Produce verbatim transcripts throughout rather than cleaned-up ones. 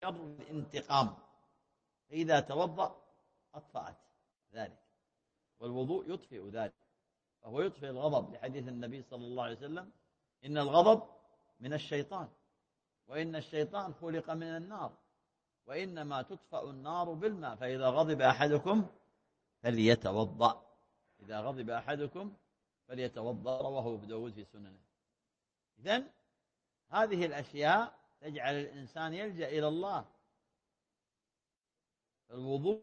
شر الانتقام، فإذا توضأ أطفأت ذلك، والوضوء يطفئ ذلك، فهو يطفئ الغضب لحديث النبي صلى الله عليه وسلم: إن الغضب من الشيطان، وإن الشيطان خلق من النار، وإنما تطفأ النار بالماء، فإذا غضب أحدكم فليتوضأ إذا غضب أحدكم فليتوضأ رواه ابو داود في سننه. إذن هذه الأشياء تجعل الإنسان يلجأ إلى الله. الوضوء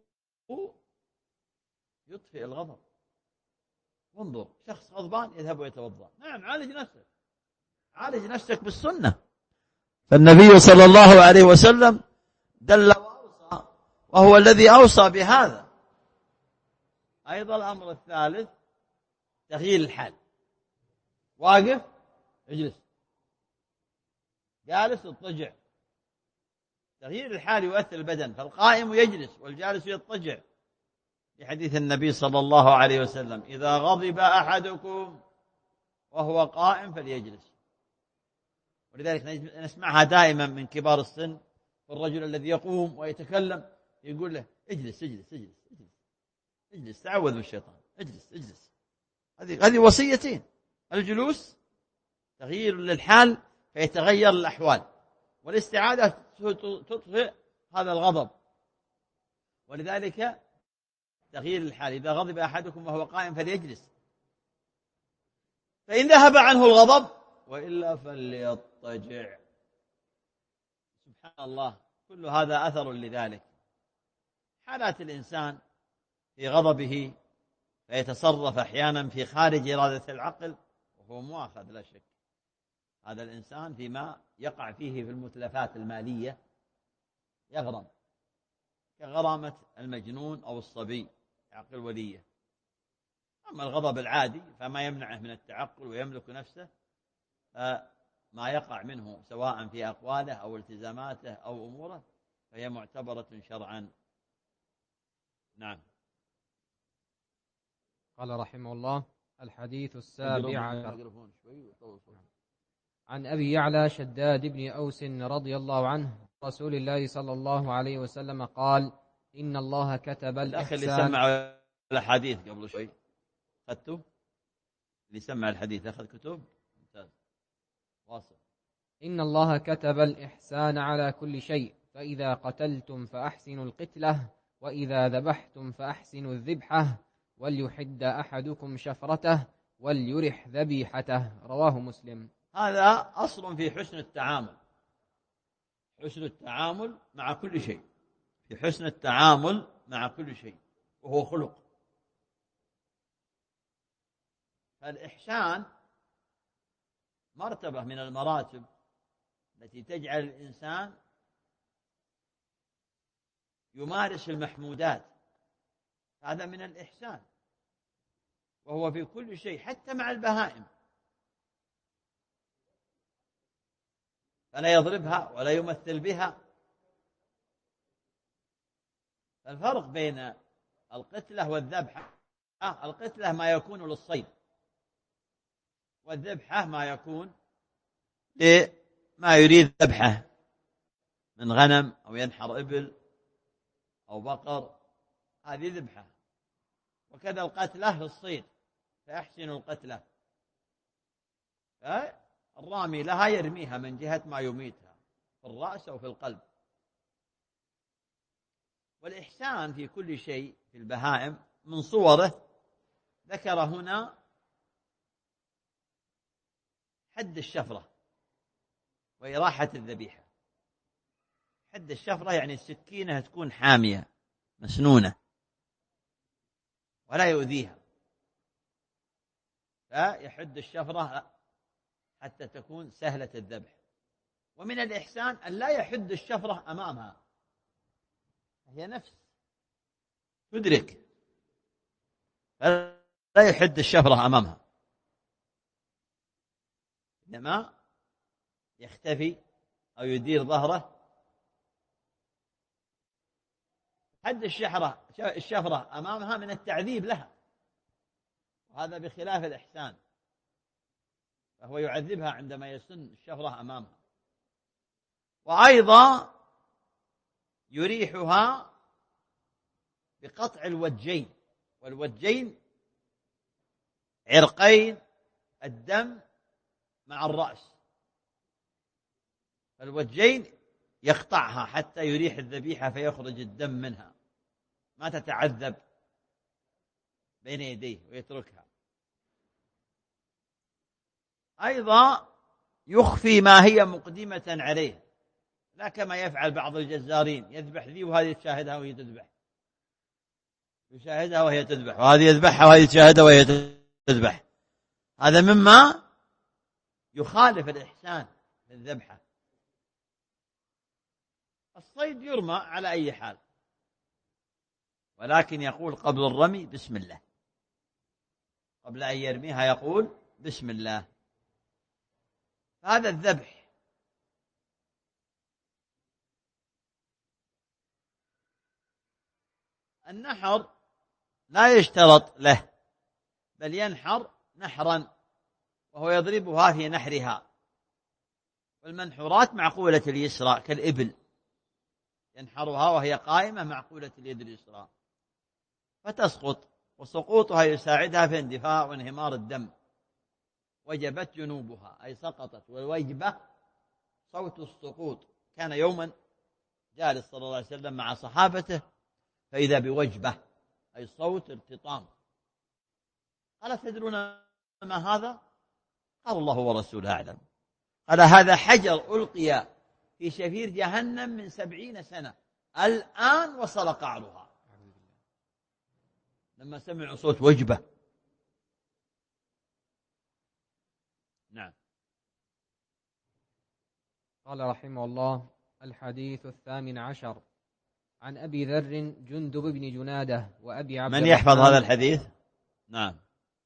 يطفئ الغضب. انظر، شخص غضبان يذهب ويتوضأ، نعم، عالج نفسك، عالج نفسك بالسنة. فالنبي صلى الله عليه وسلم دل وأوصى، وهو الذي أوصى بهذا. أيضا الأمر الثالث تغيير الحال. واقف اجلس، جالس اضطجع. تغيير الحال يؤثر البدن، فالقائم يجلس والجالس يضطجع، لحديث النبي صلى الله عليه وسلم: إذا غضب أحدكم وهو قائم فليجلس. ولذلك نسمعها دائما من كبار السن، الرجل الذي يقوم ويتكلم يقول له: اجلس اجلس اجلس اجلس اجلس، تعوذ من الشيطان، اجلس اجلس. هذه هذه وصيتين: الجلوس تغيير للحال فيتغير الأحوال، والاستعادة تطفئ هذا الغضب. ولذلك تغيير الحال: إذا غضب أحدكم وهو قائم فليجلس، فإن ذهب عنه الغضب وإلا فليضطجع. سبحان الله، كل هذا أثر لذلك. حالات الإنسان في غضبه فيتصرف أحيانا في خارج إرادة العقل، وهو مؤاخذ لا شك. هذا الإنسان فيما يقع فيه في المتلفات المالية يغرم، كغرامة المجنون أو الصبي عقل وليه. أما الغضب العادي فما يمنعه من التعقل ويملك نفسه، فما يقع منه سواء في أقواله أو التزاماته أو أموره فهي معتبرة شرعا. نعم. قال رحمه الله: الحديث السابع عشر عن أبي يعلى شداد بن أوس رضي الله عنه رسول الله صلى الله عليه وسلم قال: إن الله كتب الإحسان. الأخ اللي سمع الحديث قبل شوي أخذته، اللي سمع الحديث أخذ كتب ممتاز، واصل. إن الله كتب الإحسان على كل شيء، فإذا قتلتم فأحسنوا القتلة، وإذا ذبحتم فأحسنوا الذبحة، وليحد أحدكم شفرته وليرح ذبيحته. رواه مسلم. هذا أصل في حسن التعامل، حسن التعامل مع كل شيء، في حسن التعامل مع كل شيء، وهو خلق. فالإحسان مرتبة من المراتب التي تجعل الإنسان يمارس المحمودات، هذا من الإحسان، وهو في كل شيء حتى مع البهائم، فلا يضربها ولا يمثل بها. الفرق بين القتلة والذبحة: القتلة ما يكون للصيد، والذبحة ما يكون لما يريد ذبحه من غنم أو ينحر إبل أو بقر، هذه ذبحة. وكذا القتلة للصيد، فيحسن القتلة، الرامي لها يرميها من جهة ما يميتها في الرأس أو في القلب. والإحسان في كل شيء في البهائم من صوره ذكر هنا حد الشفرة وإراحة الذبيحة. حد الشفرة يعني السكينة تكون حامية مسنونة ولا يؤذيها، فيحد الشفرة حتى تكون سهلة الذبح. ومن الإحسان أن لا يحد الشفرة أمامها، هي نفس تدرك، لا يحد الشفرة أمامها، إنما يختفي أو يدير ظهره. حد الشفرة الشفرة أمامها من التعذيب لها، وهذا بخلاف الإحسان، فهو يعذبها عندما يسن الشفرة أمامها. وأيضا يريحها بقطع الوجين، والوجين عرقين الدم مع الرأس، فالوجين يقطعها حتى يريح الذبيحة فيخرج الدم منها، ما تتعذب بين يديه ويتركها. أيضا يخفي ما هي مقدمة عليه، لا كما يفعل بعض الجزارين، يذبح ذي وهذه تشاهدها وهي تذبح، يشاهدها وهي تذبح، وهذه يذبحها وهذه تشاهدها وهي تذبح. هذا مما يخالف الإحسان في الذبحة. الصيد يرمى على أي حال، ولكن يقول قبل الرمي بسم الله، قبل أن يرميها يقول بسم الله. هذا الذبح. النحر لا يشترط له، بل ينحر نحرا وهو يضربها في نحرها، والمنحورات معقولة اليسرى كالإبل، ينحرها وهي قائمة معقولة اليد اليسرى فتسقط، وسقوطها يساعدها في اندفاع وانهمار الدم. وجبت جنوبها أي سقطت، والوجبة صوت السقوط. كان يوما جالس صلى الله عليه وسلم مع صحابته فإذا بوجبة أي صوت ارتطام، قال تدرون ما هذا؟ قال الله ورسوله أعلم. قال هذا حجر ألقي في شفير جهنم من سبعين سنة، الآن وصل قعرها. لما سمعوا صوت وجبة. نعم. قال رحمه الله: الحديث الثامن عشر عن أبي ذر جندب بن جنادة وأبي عبد من يحفظ هذا الحديث؟ نعم.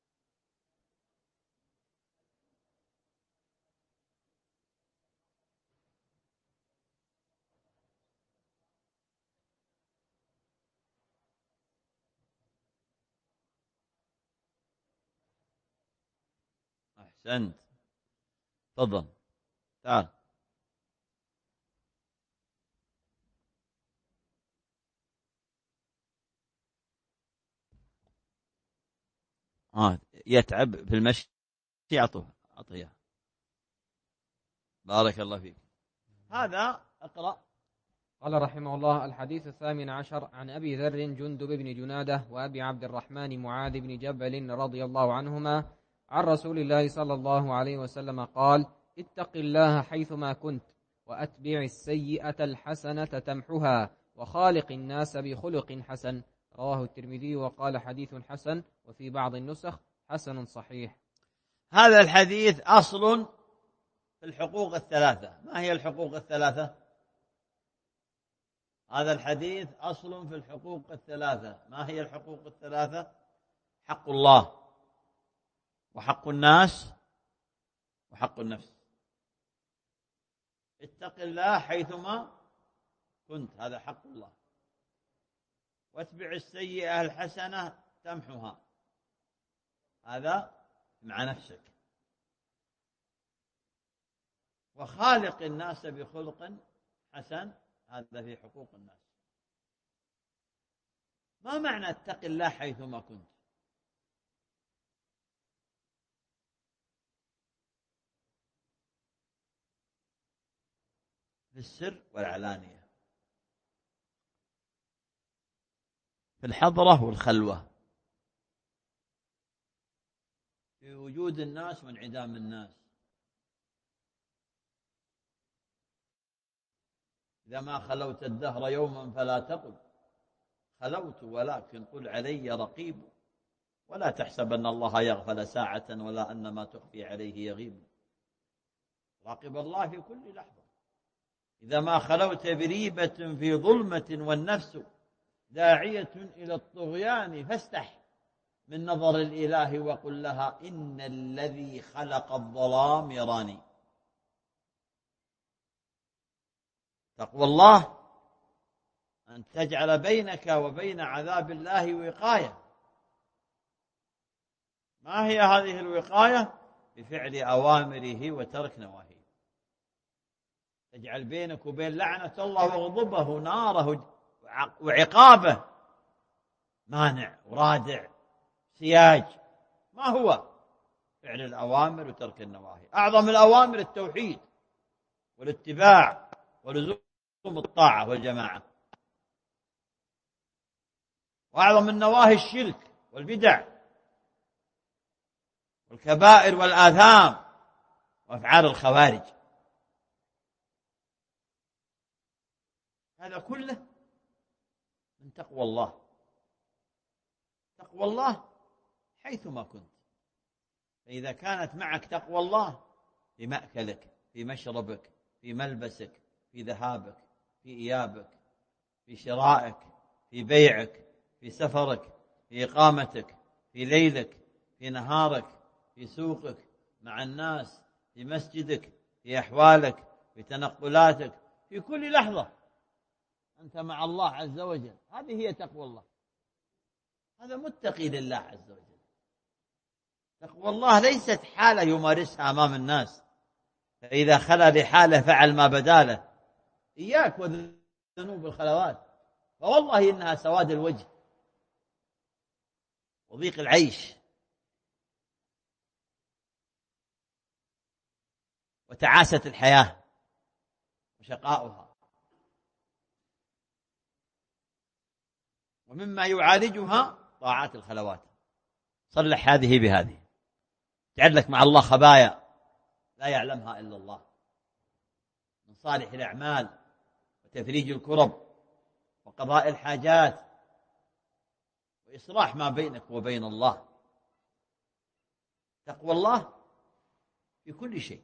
أحسنت، تفضل تعال. آه يتعب في المشي، أعطوه أعطيه. بارك الله فيك. هذا أقرأ. قال رحمه الله: الحديث الثامن عشر عن أبي ذر جندب بن جنادة وأبي عبد الرحمن معاذ بن جبل رضي الله عنهما عن رسول الله صلى الله عليه وسلم قال: اتق الله حيثما كنت، وأتبع السيئة الحسنة تمحها، وخالق الناس بخلق حسن. رواه الترمذي وقال حديث حسن، وفي بعض النسخ حسن صحيح. هذا الحديث أصل في الحقوق الثلاثة. ما هي الحقوق الثلاثة؟ هذا الحديث أصل في الحقوق الثلاثة. ما هي الحقوق الثلاثة؟ حق الله، وحق الناس، وحق النفس. اتق الله حيثما كنت، هذا حق الله. واتبع السيئة الحسنة تمحها، هذا مع نفسك. وخالق الناس بخلق حسن، هذا في حقوق الناس. ما معنى اتق الله حيثما كنت؟ في السر والعلانية، في الحضرة والخلوة، في وجود الناس وانعدام الناس. إذا ما خلوت الدهر يوما فلا تقل خلوت، ولكن قل علي رقيب. ولا تحسبن الله يغفل ساعة، ولا أن ما تخفي عليه يغيب. راقب الله في كل لحظة. إذا ما خلوت بريبة في ظلمة والنفس داعية إلى الطغيان، فاستح من نظر الإله وقل لها إن الذي خلق الظلام يراني. تقوى الله أن تجعل بينك وبين عذاب الله وقاية. ما هي هذه الوقاية؟ بفعل أوامره وترك نواهيه. تجعل بينك وبين لعنة الله وغضبه وناره وعقابه مانع ورادع سياج. ما هو؟ فعل الأوامر وترك النواهي. أعظم الأوامر التوحيد والاتباع ولزوم الطاعة والجماعة، وأعظم النواهي الشرك والبدع والكبائر والآثام وأفعال الخوارج. هذا كله من تقوى الله. تقوى الله حيثما كنت. فإذا كانت معك تقوى الله في مأكلك، في مشربك، في ملبسك، في ذهابك، في إيابك، في شرائك، في بيعك، في سفرك، في إقامتك، في ليلك، في نهارك، في سوقك، مع الناس، في مسجدك، في أحوالك، في تنقلاتك، في كل لحظة أنت مع الله عز وجل. هذه هي تقوى الله. هذا متقي لله عز وجل. تقوى الله ليست حالة يمارسها أمام الناس، فإذا خلا لحاله فعل ما بداله. إياك وذنوب الخلوات، فوالله إنها سواد الوجه وضيق العيش وتعاسة الحياة وشقاؤها. ومما يعالجها طاعات الخلوات. صلح هذه بهذه، اجعل لك مع الله خبايا لا يعلمها إلا الله، من صالح الأعمال وتفريج الكرب وقضاء الحاجات وإصلاح ما بينك وبين الله. تقوى الله في كل شيء،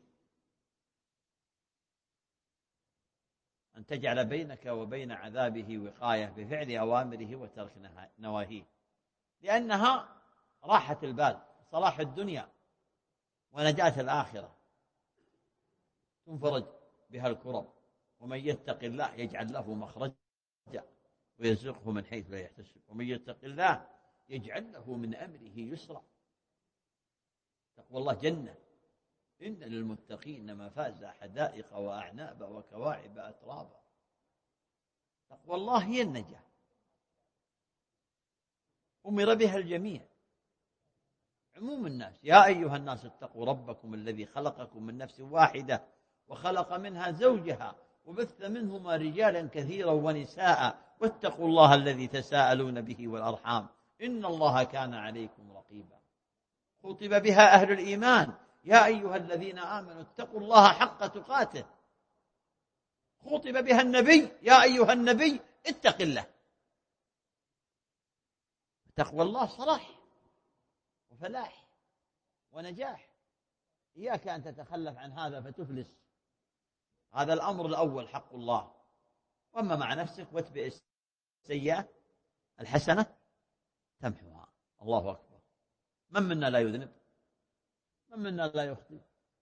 أن تجعل بينك وبين عذابه وقاية بفعل أوامره وترك نواهيه، لأنها راحة البال، صلاح الدنيا ونجاة الآخرة. تنفرج بها الكرب. ومن يتق الله يجعل له مخرجا ويرزقه من حيث لا يحتسب، ومن يتق الله يجعل له من أمره يسرا. تقوى الله جنة. إن للمتقين مفازا حدائق وأعناب وكواعب أترابا. تقوى الله هي النجاة، أمر بها الجميع، عموم الناس. يا أيها الناس اتقوا ربكم الذي خلقكم من نفس واحدة وخلق منها زوجها وبث منهما رجالا كثيرا ونساء واتقوا الله الذي تساءلون به والأرحام إن الله كان عليكم رقيبا. خطب بها أهل الإيمان يا أيها الذين آمنوا اتقوا الله حق تقاته. خطب بها النبي يا أيها النبي اتق الله. تقوى الله صلاح وفلاح ونجاح. إياك أن تتخلف عن هذا فتفلس. هذا الأمر الأول حق الله. وأما مع نفسك واتبع السيئة الحسنة تمحوها. الله أكبر. من منا لا يذنب؟ من منا لا يخطئ؟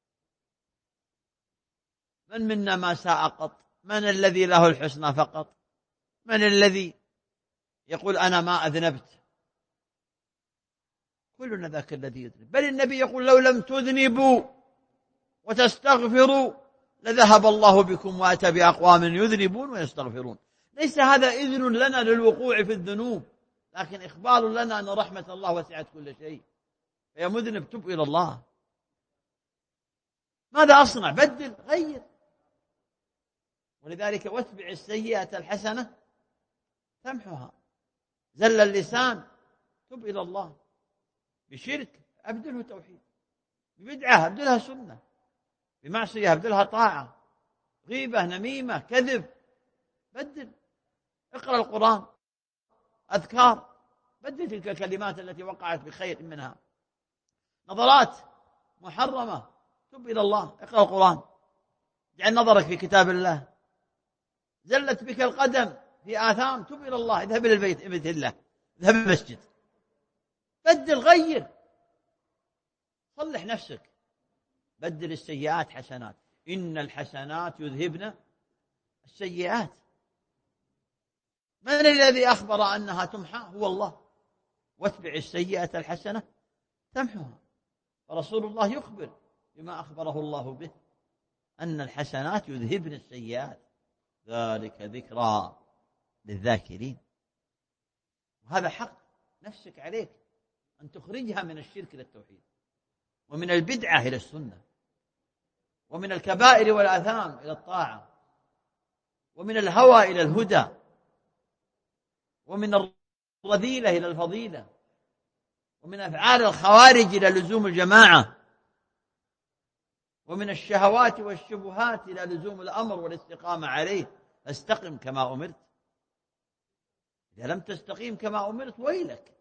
من منا ما ساء قط؟ من الذي له الحسنى فقط؟ من الذي يقول أنا ما أذنبت؟ كلنا ذاك الذي يذنب. بل النبي يقول لو لم تذنبوا وتستغفروا لذهب الله بكم وأتى بأقوام يذنبون ويستغفرون. ليس هذا إذن لنا للوقوع في الذنوب، لكن إخبار لنا أن رحمة الله وسعت كل شيء. يا مذنب تب إلى الله. ماذا أصنع؟ بدل، غير. ولذلك واتبع السيئة الحسنة تمحها. زل اللسان تب إلى الله. بشرك أبدله توحيد، ببدعة أبدلها سنة، بمعصية أبدلها طاعة، غيبة نميمة كذب بدل. اقرأ القرآن أذكار بدل تلك الكلمات التي وقعت بخير منها. نظرات محرمة تب إلى الله. اقرأ القرآن، اجعل نظرك في كتاب الله. زلت بك القدم في آثام تب إلى الله. اذهب إلى البيت بيت الله، اذهب المسجد، بدل، غير، صلح نفسك. بدل السيئات حسنات. إن الحسنات يذهبن السيئات. من الذي أخبر أنها تمحى؟ هو الله. واتبع السيئة الحسنة تمحها. فرسول الله يخبر بما أخبره الله به. أن الحسنات يذهبن السيئات، ذلك ذكرى للذاكرين. وهذا حق نفسك عليك أن تخرجها من الشرك إلى التوحيد، ومن البدعة إلى السنة، ومن الكبائر والآثام إلى الطاعة، ومن الهوى إلى الهدى، ومن الرذيلة إلى الفضيلة، ومن أفعال الخوارج إلى لزوم الجماعة، ومن الشهوات والشبهات إلى لزوم الأمر والاستقامة عليه. استقم كما أمرت. إذا لم تستقيم كما أمرت ويلك.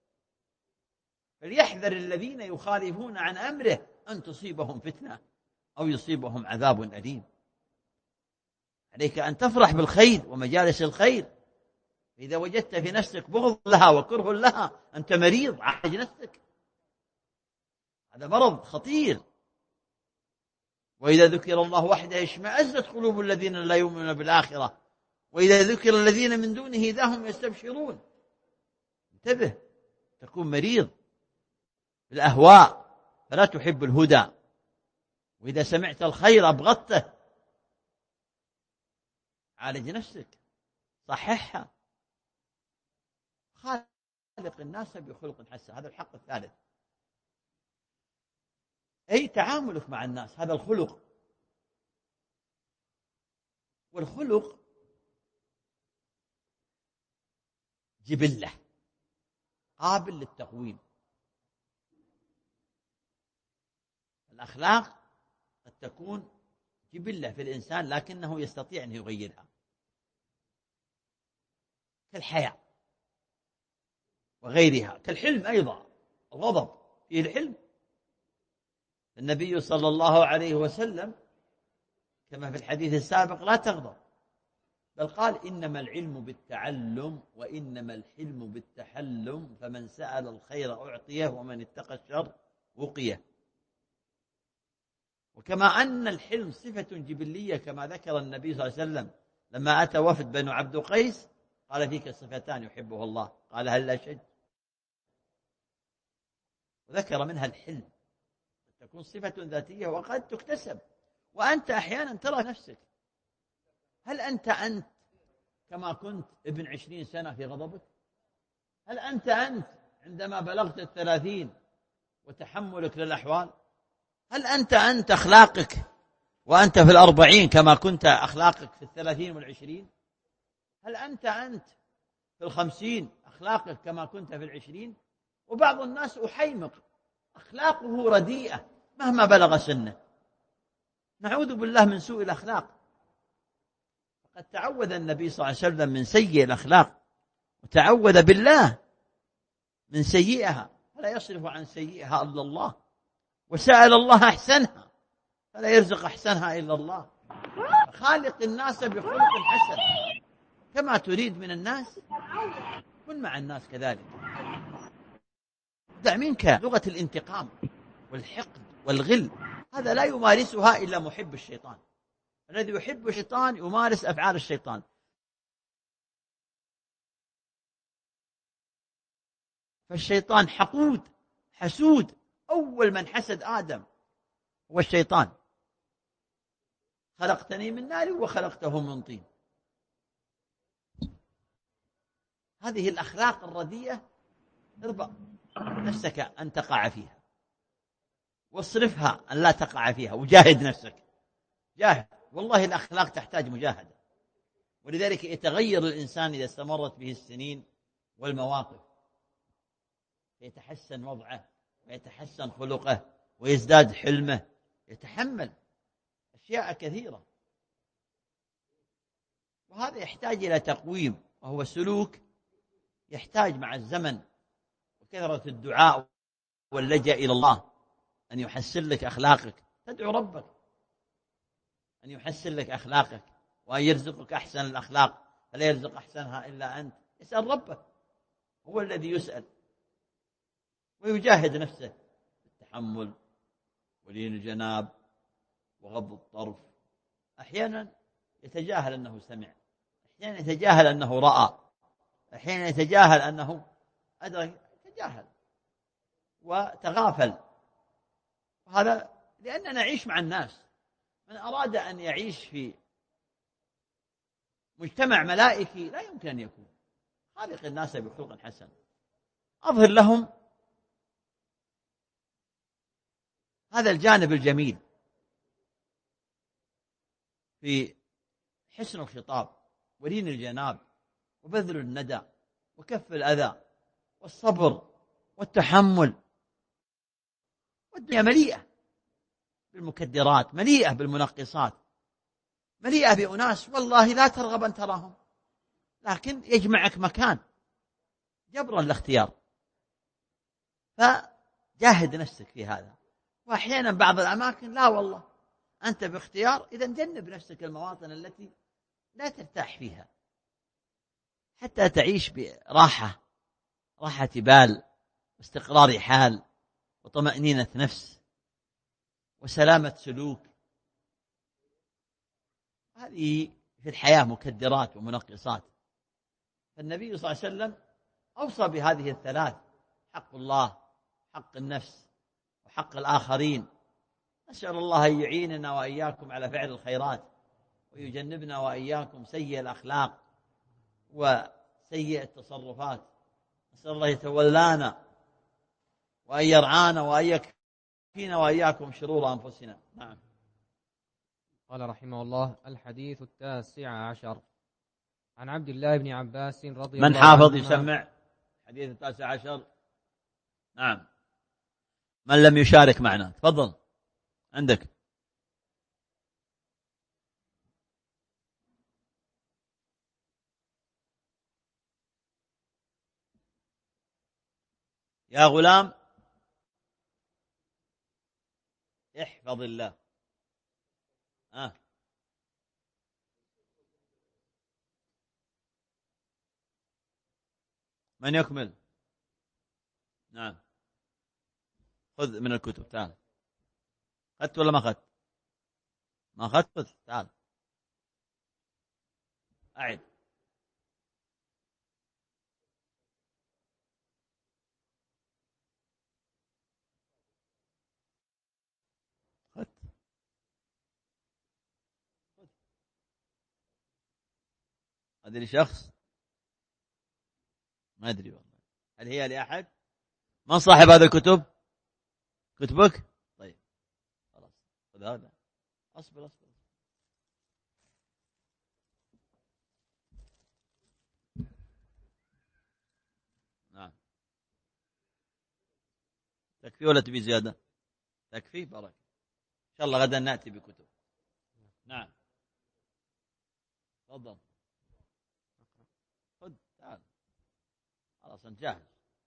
فليحذر الذين يخالفون عن أمره أن تصيبهم فتنة أو يصيبهم عذاب أليم. عليك أن تفرح بالخير ومجالس الخير. إذا وجدت في نفسك بغض لها وكره لها أنت مريض، عالج نفسك، هذا مرض خطير. وإذا ذكر الله وحده اشمأزت قلوب الذين لا يؤمنون بالآخرة، وإذا ذكر الذين من دونه إذا هم يستبشرون. انتبه، تكون مريض بالأهواء فلا تحب الهدى، وإذا سمعت الخير أبغضته. عالج نفسك، صححها، خالق الناس بخلق حسن. هذا الحق الثالث، أي تعاملك مع الناس، هذا الخلق. والخلق جبلة قابل للتقويم. الأخلاق قد تكون جبلة في الإنسان لكنه يستطيع أن يغيرها، كالحياة وغيرها، كالحلم أيضا. الغضب فيه الحلم. النبي صلى الله عليه وسلم كما في الحديث السابق لا تغضب، بل قال إنما العلم بالتعلم وإنما الحلم بالتحلم، فمن سأل الخير أعطيه ومن اتقى الشر وقيه. وكما أن الحلم صفة جبلية كما ذكر النبي صلى الله عليه وسلم لما أتى وفد بنو عبد قيس قال فيك صفتان يحبه الله، قال هل أشد؟ وذكر منها الحلم، تكون صفة ذاتية وقد تكتسب. وأنت أحيانا ترى نفسك، هل أنت أنت كما كنت ابن عشرين سنة في غضبك؟ هل أنت أنت عندما بلغت الثلاثين وتحملك للأحوال؟ هل أنت أنت أخلاقك وأنت في الأربعين كما كنت أخلاقك في الثلاثين والعشرين؟ هل أنت أنت في الخمسين أخلاقك كما كنت في العشرين؟ وبعض الناس أحيمق أخلاقه رديئة مهما بلغ سنه، نعوذ بالله من سوء الأخلاق. فقد تعوذ النبي صلى الله عليه وسلم من سيء الأخلاق، وتعوذ بالله من سيئها فلا يصرف عن سيئها إلا الله، وسأل الله أحسنها فلا يرزق أحسنها إلا الله. خالق الناس بخلق حسن، كما تريد من الناس كن مع الناس كذلك. دع منك لغة الانتقام والحقد والغل، هذا لا يمارسها إلا محب الشيطان. الذي يحب الشيطان يمارس أفعال الشيطان. فالشيطان حقود حسود، أول من حسد آدم هو الشيطان. خلقتني من نار وخلقته من طين. هذه الأخلاق الرديئة اربع نفسك أن تقع فيها، واصرفها أن لا تقع فيها، وجاهد نفسك. جاهد، والله الأخلاق تحتاج مجاهدة. ولذلك يتغير الإنسان إذا استمرت به السنين والمواقف، يتحسن وضعه ويتحسن خلقه ويزداد حلمه، يتحمل أشياء كثيرة. وهذا يحتاج إلى تقويم، وهو سلوك يحتاج مع الزمن وكثرة الدعاء واللجأ إلى الله أن يحسن لك أخلاقك. تدعو ربك أن يحسن لك أخلاقك وأن يرزقك أحسن الأخلاق، فلا يرزق أحسنها إلا أنت. اسأل ربك، هو الذي يسأل. ويجاهد نفسه بالتحمل ولين الجناب وغض الطرف. أحيانا يتجاهل أنه سمع، أحيانا يتجاهل أنه رأى، أحيانا يتجاهل أنه أدرك، يتجاهل وتغافل. وهذا لأننا نعيش مع الناس، من أراد أن يعيش في مجتمع ملائكي لا يمكن أن يكون. خالق الناس بخلق حسن، أظهر لهم هذا الجانب الجميل في حسن الخطاب ولين الجناب وبذل الندى وكف الأذى والصبر والتحمل. والدنيا مليئة بالمكدرات، مليئة بالمنقصات، مليئة بأناس والله لا ترغب أن تراهم، لكن يجمعك مكان جبرا لاختيار. فجاهد نفسك في هذا. وأحيانا بعض الأماكن لا والله أنت باختيار، إذا جنب نفسك المواطن التي لا ترتاح فيها حتى تعيش براحة، راحة بال واستقرار حال وطمأنينة نفس وسلامة سلوك. هذه في الحياة مكدرات ومنقصات. فالنبي صلى الله عليه وسلم أوصى بهذه الثلاث: حق الله، حق النفس، وحق الآخرين. نسأل الله أن يعيننا وإياكم على فعل الخيرات ويجنبنا وإياكم سيء الأخلاق وسيء التصرفات. نسأل الله يتولانا وأن يرعانا وأن يكفينا وإياكم شرور أنفسنا. نعم. قال رحمه الله: الحديث التاسع عشر عن عبد الله بن عباس رضي الله عنه. من حافظ يسمع الحديث التاسع عشر؟ نعم. من لم يشارك معنا تفضل عندك. يا غلام احفظ الله. آه. من يكمل؟ نعم. خذ من الكتب. تعال. أخذت ولا ما أخذت؟ ما أخذت. خذ. تعال أعد. خذ. هذه لشخص ما أدري والله، هل هي لأحد؟ من صاحب هذا الكتب؟ كتبك؟ طيب خلاص خذ هذا. أصبر أصبر. نعم. تكفي ولا تبي زيادة؟ تكفي. بارك. إن شاء الله غدا نأتي بكتب. نعم. تفضل. خذ. تعال. خلاص أنت جاهز.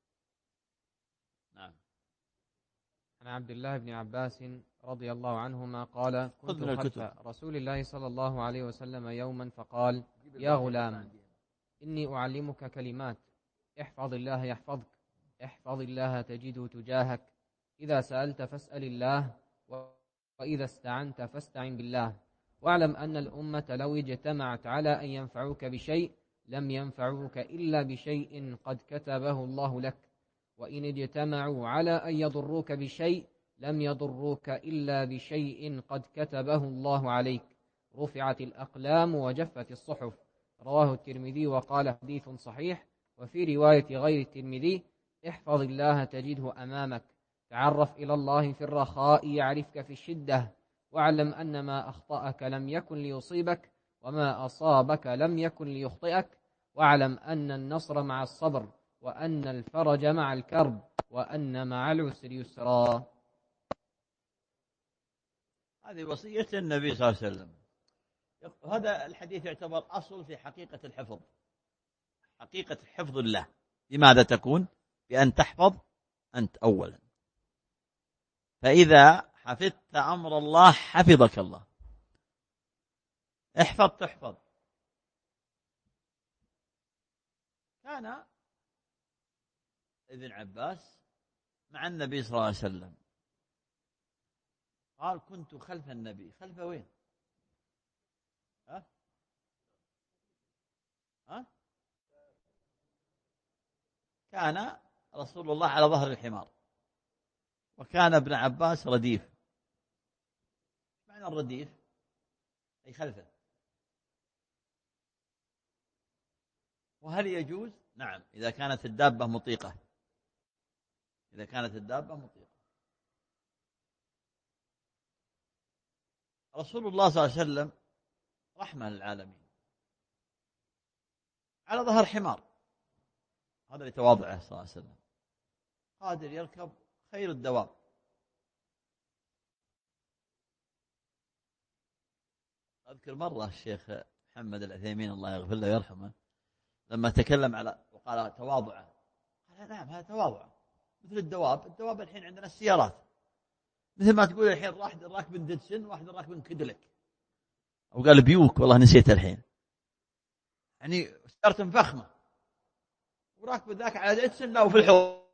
نعم. عن عبد الله بن عباس رضي الله عنهما قال: كنت خلف رسول الله صلى الله عليه وسلم يوما فقال: يا غلام إني أعلمك كلمات، احفظ الله يحفظك، احفظ الله تجده تجاهك، إذا سألت فاسأل الله، وإذا استعنت فاستعن بالله، واعلم أن الأمة لو اجتمعت على أن ينفعوك بشيء لم ينفعوك إلا بشيء قد كتبه الله لك، وإن اجتمعوا على أن يضروك بشيء لم يضروك إلا بشيء قد كتبه الله عليك، رفعت الأقلام وجفت الصحف. رواه الترمذي وقال حديث صحيح. وفي رواية غير الترمذي: احفظ الله تجده أمامك، تعرف إلى الله في الرخاء يعرفك في الشدة، واعلم أن ما أخطأك لم يكن ليصيبك، وما أصابك لم يكن ليخطئك، واعلم أن النصر مع الصبر، وأن الفرج مع الكرب، وأن مع العسر يسرا. هذه وصية النبي صلى الله عليه وسلم. هذا الحديث يعتبر أصل في حقيقة الحفظ، حقيقة حفظ الله. لماذا تكون؟ بأن تحفظ أنت أولا، فإذا حفظت أمر الله حفظك الله. احفظ تحفظ. كان ابن عباس مع النبي صلى الله عليه وسلم، قال: كنت خلف النبي. خلف وين؟ ها؟ ها؟ كان رسول الله على ظهر الحمار، وكان ابن عباس رديف. معنى الرديف أي خلفه. وهل يجوز؟ نعم، إذا كانت الدابة مطيقة، إذا كانت الدابة مطيقة. رسول الله صلى الله عليه وسلم رحمة للعالمين على ظهر حمار، هذا لتواضعه صلى الله عليه وسلم، قادر يركب خير الدواب. أذكر مرة الشيخ محمد العثيمين الله يغفر له ويرحمه لما تكلم على وقال تواضعه، قال نعم هذا تواضع مثل الدواب. الدواب الحين عندنا السيارات، مثل ما تقول الحين واحد راكب ديدسن واحد راكب كدلك، أو قال بيوك والله نسيت الحين، يعني سيارة فخمة وراكب ذاك على ديدسن لا وفي الحوض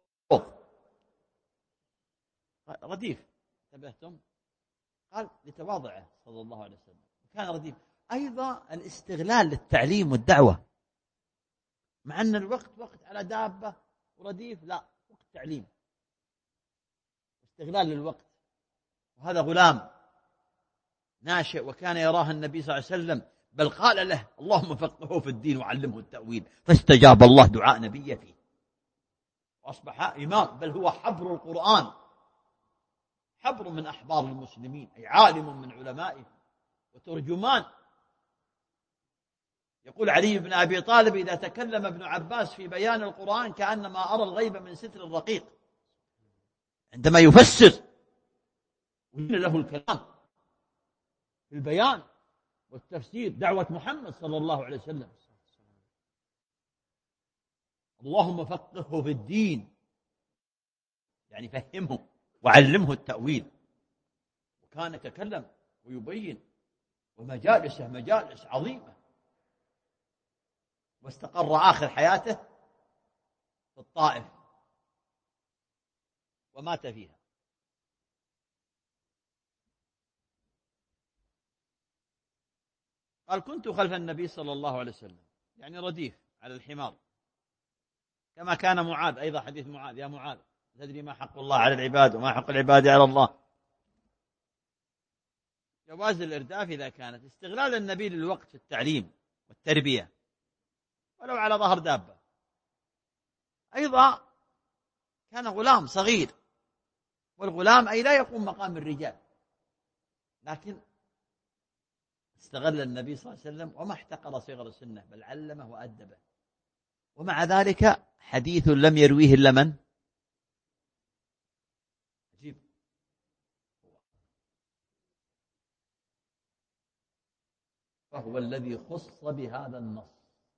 رديف. انتبهتم؟ قال لتواضعه صلى الله عليه وسلم كان رديف. أيضا الاستغلال للتعليم والدعوة، مع أن الوقت وقت على دابة ورديف، لا، وقت تعليم استغلال للوقت. وهذا غلام ناشئ وكان يراها النبي صلى الله عليه وسلم، بل قال له اللهم فقهه في الدين وعلمه التأويل، فاستجاب الله دعاء نبيه فيه وأصبح إمام، بل هو حبر القرآن، حبر من أحبار المسلمين، أي عالم من علمائه وترجمان. يقول علي بن أبي طالب إذا تكلم ابن عباس في بيان القرآن كأنما أرى الغيب من ستر الرقيق، عندما يفسر وين له الكلام في البيان والتفسير، دعوة محمد صلى الله عليه وسلم اللهم فقهه في الدين، يعني فهمه وعلمه التأويل. وكان يتكلم ويبين، ومجالسه مجالس عظيمة، واستقر آخر حياته في الطائف ومات فيها. قال كنت خلف النبي صلى الله عليه وسلم، يعني رديف على الحمار، كما كان معاذ. أيضا حديث معاذ، يا معاذ تدري ما حق الله على العباد وما حق العباد على الله. جواز الإرداف إذا كانت استغلال النبي للوقت في التعليم والتربية ولو على ظهر دابة. أيضا كان غلام صغير، والغلام أي لا يقوم مقام الرجال، لكن استغل النبي صلى الله عليه وسلم وما احتقر صغر سنه، بل علمه وأدبه. ومع ذلك حديث لم يرويه إلا من؟ عجيب. فهو الذي خص بهذا النص،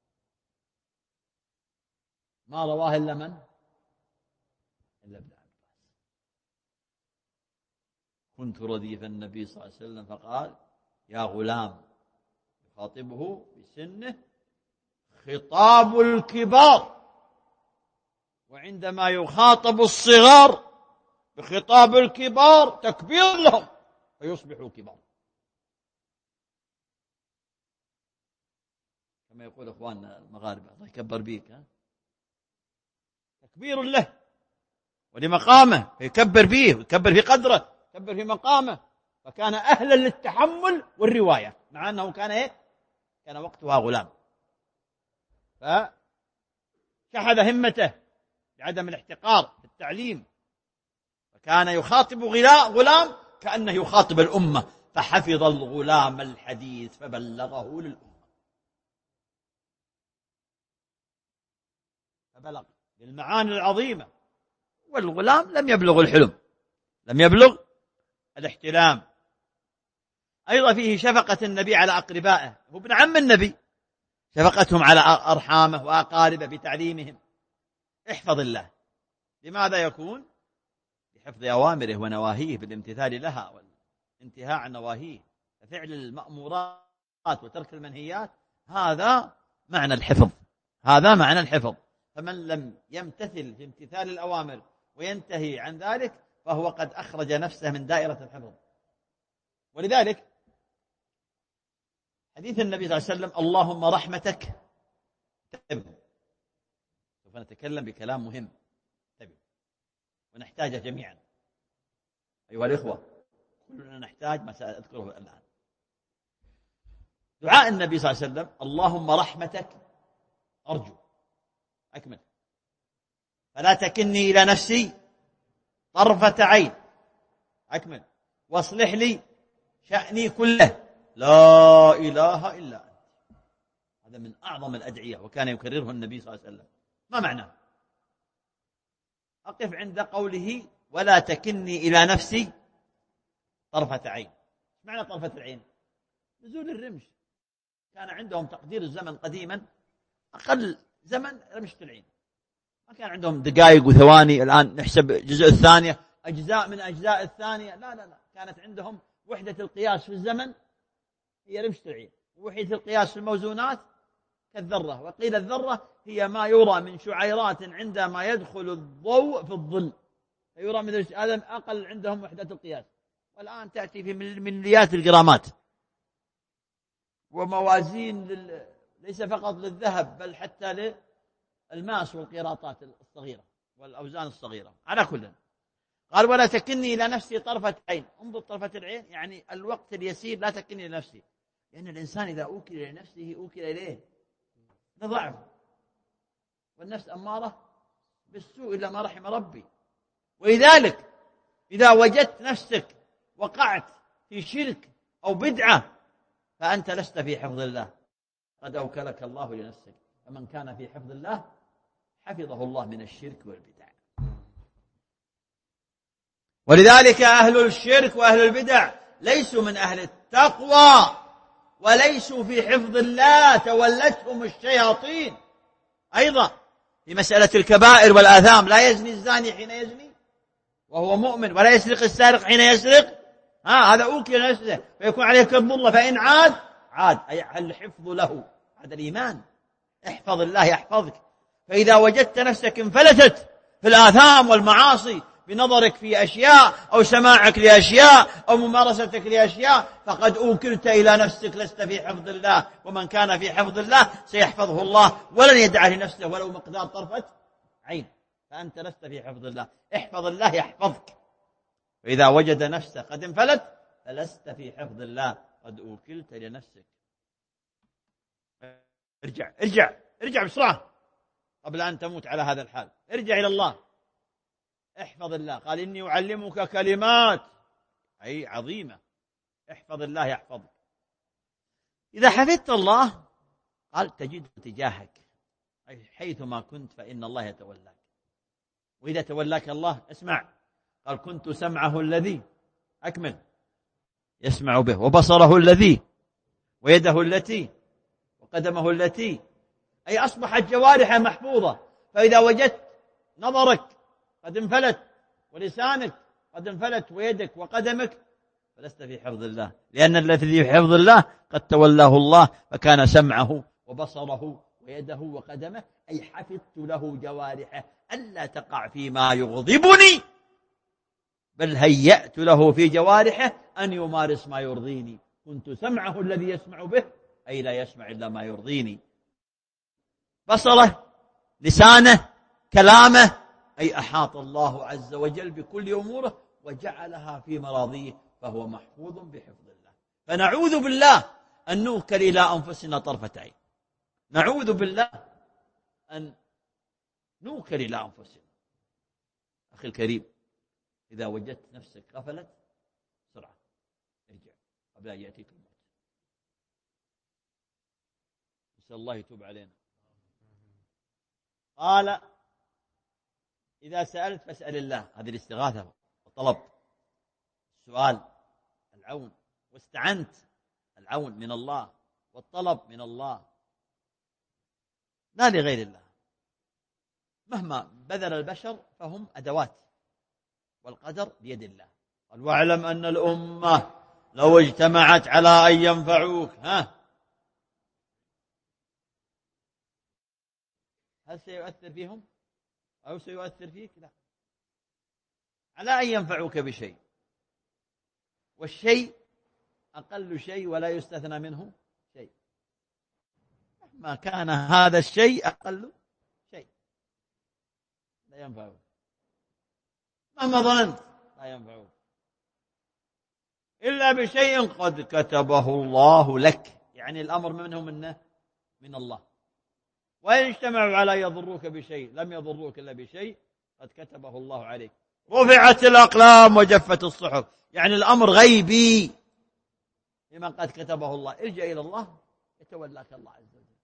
ما رواه إلا من؟ إلا ابن عباس. كنت رديف النبي صلى الله عليه وسلم فقال يا غلام، يخاطبه بسنه، خطاب الكبار. وعندما يخاطب الصغار بخطاب الكبار تكبير لهم فيصبحوا كبار، كما يقول أخواننا المغاربة الله يكبر بيك، ها؟ تكبير له ولمقامه، فيكبر فيه ويكبر في قدره، يكبر في مقامه، فكان أهلا للتحمل والرواية، مع أنه كان إيه؟ كان وقتها غلام، فشحذ همته بعدم الاحتقار في التعليم، فكان يخاطب غلام كأنه يخاطب الأمة، فحفظ الغلام الحديث فبلغه للأمة، فبلغ للمعاني العظيمة. والغلام لم يبلغ الحلم، لم يبلغ الاحتلام. أيضا فيه شفقة النبي على أقربائه، هو ابن عم النبي، شفقتهم على أرحامه وأقاربه بتعليمهم. احفظ الله، لماذا يكون؟ بحفظ أوامره ونواهيه، بالامتثال لها والانتهاء عن نواهيه، ففعل المأمورات وترك المنهيات، هذا معنى الحفظ، هذا معنى الحفظ. فمن لم يمتثل في امتثال الأوامر وينتهي عن ذلك فهو قد أخرج نفسه من دائرة الحفظ. ولذلك حديث النبي صلى الله عليه وسلم اللهم رحمتك تبه، سوف نتكلم بكلام مهم تبه ونحتاجه جميعا أيها الإخوة، كلنا نحتاج ما سأذكره الآن. دعاء النبي صلى الله عليه وسلم: اللهم رحمتك أرجو. أكمل: فلا تكلني إلى نفسي طرفة عين. أكمل: واصلح لي شأني كله لا إله إلا أنت. هذا من أعظم الأدعية، وكان يكرره النبي صلى الله عليه وسلم. ما معناه؟ أقف عند قوله: ولا تكلني إلى نفسي طرفة عين. معنى طرفة العين؟ نزول الرمش. كان عندهم تقدير الزمن قديما أقل زمن رمشة العين، ما كان عندهم دقائق وثواني. الآن نحسب جزء الثانية، أجزاء من أجزاء الثانية. لا لا لا، كانت عندهم وحدة القياس في الزمن هي رمشة العين، ووحدة القياس في الموزونات كالذرة. وقيل الذرة هي ما يرى من شعيرات عندما يدخل الضوء في الظل، يرى من هذا أقل عندهم وحدة القياس. والآن تأتي في مليات الجرامات، وموازين لل... ليس فقط للذهب بل حتى للماس والقيراطات الصغيرة والأوزان الصغيرة. على كل، قال: ولا تكلني إلى نفسي طرفة عين. انظر، طرفة العين يعني الوقت اليسير، لا تكلني إلى نفسي، لأن الإنسان إذا أوكل إلى نفسه أوكل إليه لضعف، والنفس أمارة بالسوء إلا ما رحم ربي. ولذلك إذا وجدت نفسك وقعت في شرك أو بدعة فأنت لست في حفظ الله، قد أوكلك الله لنفسك. فمن كان في حفظ الله حفظه الله من الشرك والبدع. ولذلك أهل الشرك وأهل البدع ليسوا من أهل التقوى وليسوا في حفظ الله، تولتهم الشياطين. أيضا في مسألة الكبائر والآثام: لا يزني الزاني حين يزني وهو مؤمن، ولا يسرق السارق حين يسرق. ها هذا أوكل نفسه فيكون عليه كالظلة، فإن عاد عاد، أي الحفظ له. هذا الإيمان. احفظ الله يحفظك. فإذا وجدت نفسك انفلتت في الآثام والمعاصي بنظرك في أشياء أو سماعك لأشياء أو ممارستك لأشياء فقد أوكلت إلى نفسك، لست في حفظ الله. ومن كان في حفظ الله سيحفظه الله ولن يدع لنفسه ولو مقدار طرفة عين. فأنت لست في حفظ الله. احفظ الله يحفظك. وإذا وجد نفسه قد انفلت فلست في حفظ الله، قد أوكلت لنفسك. ارجع ارجع ارجع بسرعة قبل أن تموت على هذا الحال. ارجع إلى الله، احفظ الله. قال: إني أعلمك كلمات أي عظيمة. احفظ الله يحفظك. إذا حفظت الله قال تجد تجاهك، أي حيثما كنت فإن الله يتولاك. وإذا تولاك الله اسمع، قال: كنت سمعه الذي، أكمل، يسمع به، وبصره الذي، ويده التي، وقدمه التي، أي أصبحت جوارحه محفوظة. فإذا وجدت نظرك قد انفلت ولسانك قد انفلت ويدك وقدمك فلست في حفظ الله، لأن الذي في حفظ الله قد تولاه الله، فكان سمعه وبصره ويده وقدمه، أي حفظت له جوارحه ألا تقع فيما يغضبني، بل هيأت له في جوارحه أن يمارس ما يرضيني. كنت سمعه الذي يسمع به، أي لا يسمع إلا ما يرضيني. بصره، لسانه، كلامه، أي أحاط الله عز وجل بكل أموره وجعلها في مراضيه، فهو محفوظ بحفظ الله. فنعوذ بالله أن نوكل إلى أنفسنا طرفة عين. نعوذ بالله أن نوكل إلى أنفسنا. أخي الكريم، إذا وجدت نفسك غفلت بسرعة ارجع قبل أن يأتيك الموت. نسأل الله يتوب علينا. قال: إذا سألت فاسأل الله. هذه الاستغاثة والطلب، السؤال، العون، واستعنت، العون من الله والطلب من الله لا لغير الله. مهما بذل البشر فهم أدوات، والقدر بيد الله. قال: واعلم أن الأمة لو اجتمعت على أن ينفعوك، ها هل سيؤثر فيهم أو سيؤثر فيك؟ لا، على أن ينفعوك بشيء، والشيء أقل شيء ولا يستثنى منه شيء. ما كان هذا الشيء أقل شيء لا ينفعوك، مهما ظننت لا ينفعوك إلا بشيء قد كتبه الله لك. يعني الأمر منه منه من الله. وإن اجتمعوا على يضروك بشيء لم يضروك إلا بشيء قد كتبه الله عليك. رفعت الأقلام وجفت الصحف، يعني الأمر غيبي لمن قد كتبه الله. ارجع إلى الله يتولاك الله عز وجل.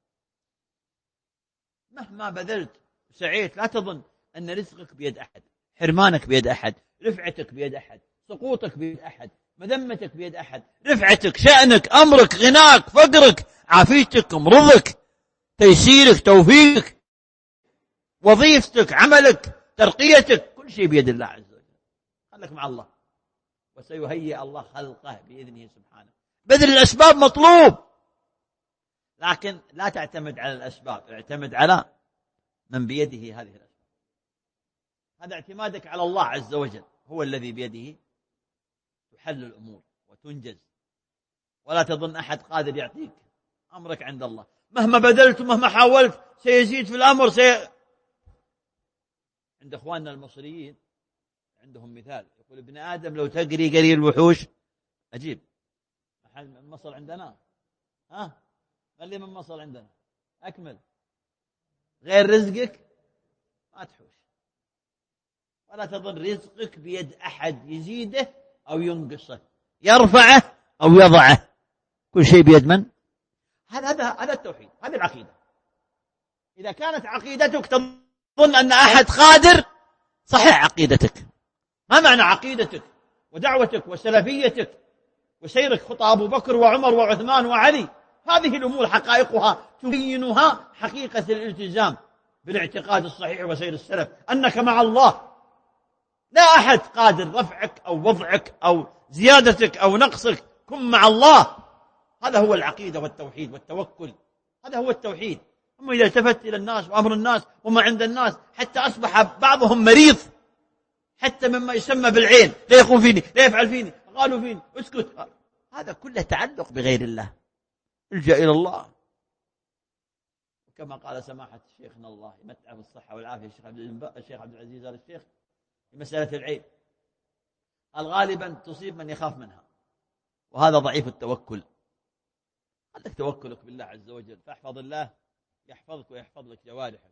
مهما بذلت وسعيت لا تظن أن رزقك بيد أحد، حرمانك بيد أحد، رفعتك بيد أحد، سقوطك بيد أحد، مذمتك بيد أحد. رفعتك، شأنك، أمرك، غناك، فقرك، عافيتك، مرضك، تيسيرك، توفيقك، وظيفتك، عملك، ترقيتك، كل شيء بيد الله عز وجل. خلك مع الله وسيهيئ الله خلقه بإذنه سبحانه. بذل الأسباب مطلوب، لكن لا تعتمد على الأسباب، اعتمد على من بيده هذه الأسباب. هذا اعتمادك على الله عز وجل، هو الذي بيده تحل الأمور وتنجز. ولا تظن أحد قادر يعطيك، أمرك عند الله. مهما بذلت ومهما حاولت سيزيد في الأمر سي... عند أخواننا المصريين عندهم مثال يقول ابن آدم لو تقري قري الوحوش أجيب. من مصر عندنا ها اللي من مصر عندنا أكمل، غير رزقك ما تحوش. ولا تظن رزقك بيد أحد يزيده أو ينقصه، يرفعه أو يضعه، كل شيء بيد من؟ هذا هذا هذا التوحيد، هذه العقيدة. إذا كانت عقيدتك تظن أن أحد قادر، صحيح عقيدتك. ما معنى عقيدتك ودعوتك وسلفيتك وسيرك خطى أبو بكر وعمر وعثمان وعلي؟ هذه الأمور حقائقها تبينها حقيقة الالتزام بالاعتقاد الصحيح وسير السلف، أنك مع الله. لا أحد قادر رفعك أو وضعك أو زيادتك أو نقصك، كن مع الله. هذا هو العقيدة والتوحيد والتوكل، هذا هو التوحيد. أما إذا التفت إلى الناس وأمر الناس وما عند الناس، حتى أصبح بعضهم مريض حتى مما يسمى بالعين، لا يقوم فيني، لا يفعل فيني، قالوا فيني، اسكت. هذا كله تعلق بغير الله. الجأ إلى الله. وكما قال سماحة شيخنا الله يمتعه بالصحة والعافية الشيخ عبد الشيخ عبد العزيز آل الشيخ في مسألة العين، قال غالبا تصيب من يخاف منها، وهذا ضعيف التوكل. عندك توكلك بالله عز وجل، فاحفظ الله يحفظك ويحفظ لك جوارحك.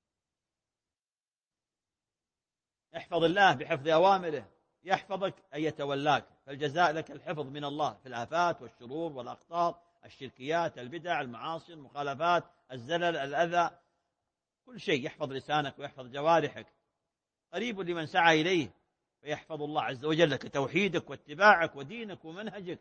احفظ الله بحفظ أوامره يحفظك أن يتولاك، فالجزاء لك الحفظ من الله في الآفات والشرور والأخطار، الشركيات، البدع، المعاصي، المخالفات، الزلل، الأذى، كل شيء. يحفظ لسانك ويحفظ جوارحك. قريب لمن سعى إليه، فيحفظ الله عز وجل لك توحيدك واتباعك ودينك ومنهجك.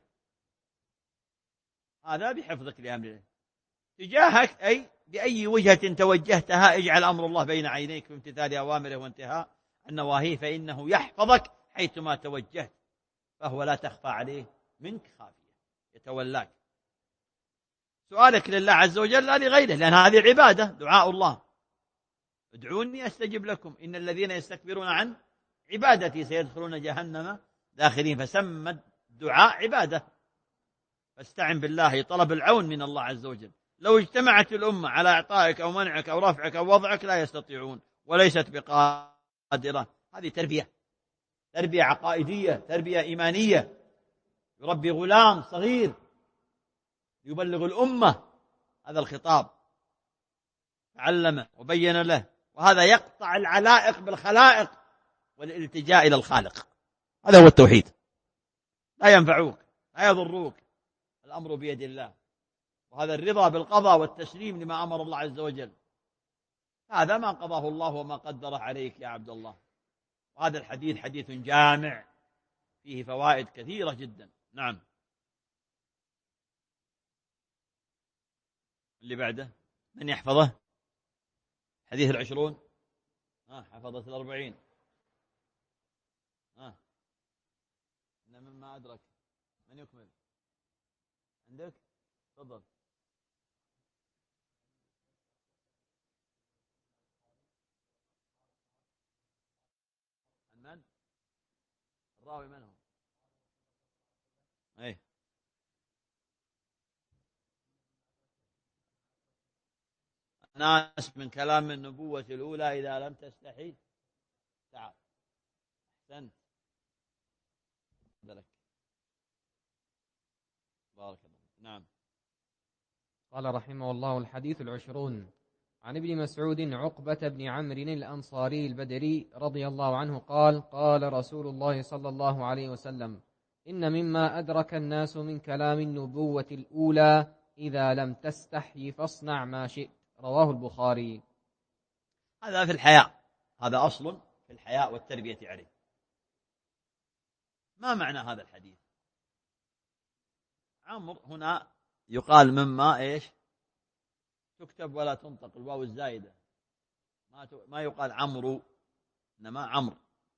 هذا بحفظك لأمره. تجاهك أي بأي وجهة توجهتها اجعل أمر الله بين عينيك في امتثال أوامره وانتهاء النواهيه، فإنه يحفظك حيثما توجهت، فهو لا تخفى عليه منك خافية، يتولاك. سؤالك لله عز وجل لا لغيره، لأن هذه عبادة، دعاء الله. ادعوني أستجب لكم إن الذين يستكبرون عن عبادتي سيدخلون جهنم داخلين. فسمى الدعاء عبادة، فاستعن بالله، طلب العون من الله عز وجل. لو اجتمعت الأمة على إعطائك أو منعك أو رفعك أو وضعك لا يستطيعون، وليست بقادرة. هذه تربية، تربية عقائدية، تربية إيمانية. يربي غلام صغير يبلغ الأمة هذا الخطاب، علمه وبين له، وهذا يقطع العلائق بالخلائق والالتجاء إلى الخالق. هذا هو التوحيد. لا ينفعوك لا يضروك، الأمر بيد الله. وهذا الرضا بالقضاء والتسليم لما أمر الله عز وجل. هذا ما قضاه الله وما قدره عليك يا عبد الله. وهذا الحديث حديث جامع فيه فوائد كثيرة جدا. نعم. اللي بعده من يحفظه؟ حديث العشرون. آه حفظت الأربعين. آه إن مما أدرك. من يكمل عندك؟ تفضل. من؟ الراوي من هو؟ أي ناس من كلام النبوة الأولى إذا لم تستحي تعال. أحسنت. بارك الله. نعم. قال رحمه الله: الحديث العشرون. عن ابن مسعود عقبة بن عمرو الأنصاري البدري رضي الله عنه قال: قال رسول الله صلى الله عليه وسلم: إن مما أدرك الناس من كلام النبوة الأولى: إذا لم تستحي فاصنع ما شئت. رواه البخاري. هذا في الحياء، هذا أصل في الحياء والتربية عليه. ما معنى هذا الحديث؟ عمرو هنا يقال مما إيش؟ تكتب ولا تنطق، الواو الزائدة، ما ما يقال عمرو، إنما عمرو.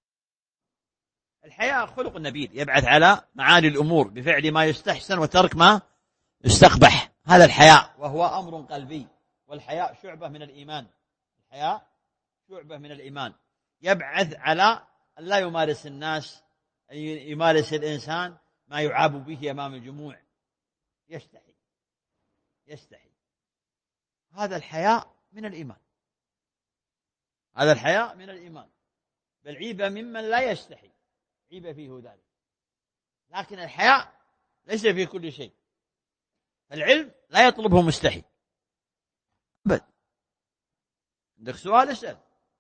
الحياء خلق النبيل، يبعث على معالي الأمور بفعل ما يستحسن وترك ما يستقبح، هذا الحياء، وهو أمر قلبي. والحياء شعبة من الإيمان، الحياء شعبة من الإيمان، يبعث على أن لا يمارس الناس، أن يمارس الإنسان ما يعاب به أمام الجموع، يستحي يستحي هذا الحياء من الإيمان، هذا الحياء من الإيمان. بل عيب ممن لا يستحي، عيب فيه ذلك. لكن الحياء ليس في كل شيء، العلم لا يطلبه مستحي أبد. عندك سؤال اسأل،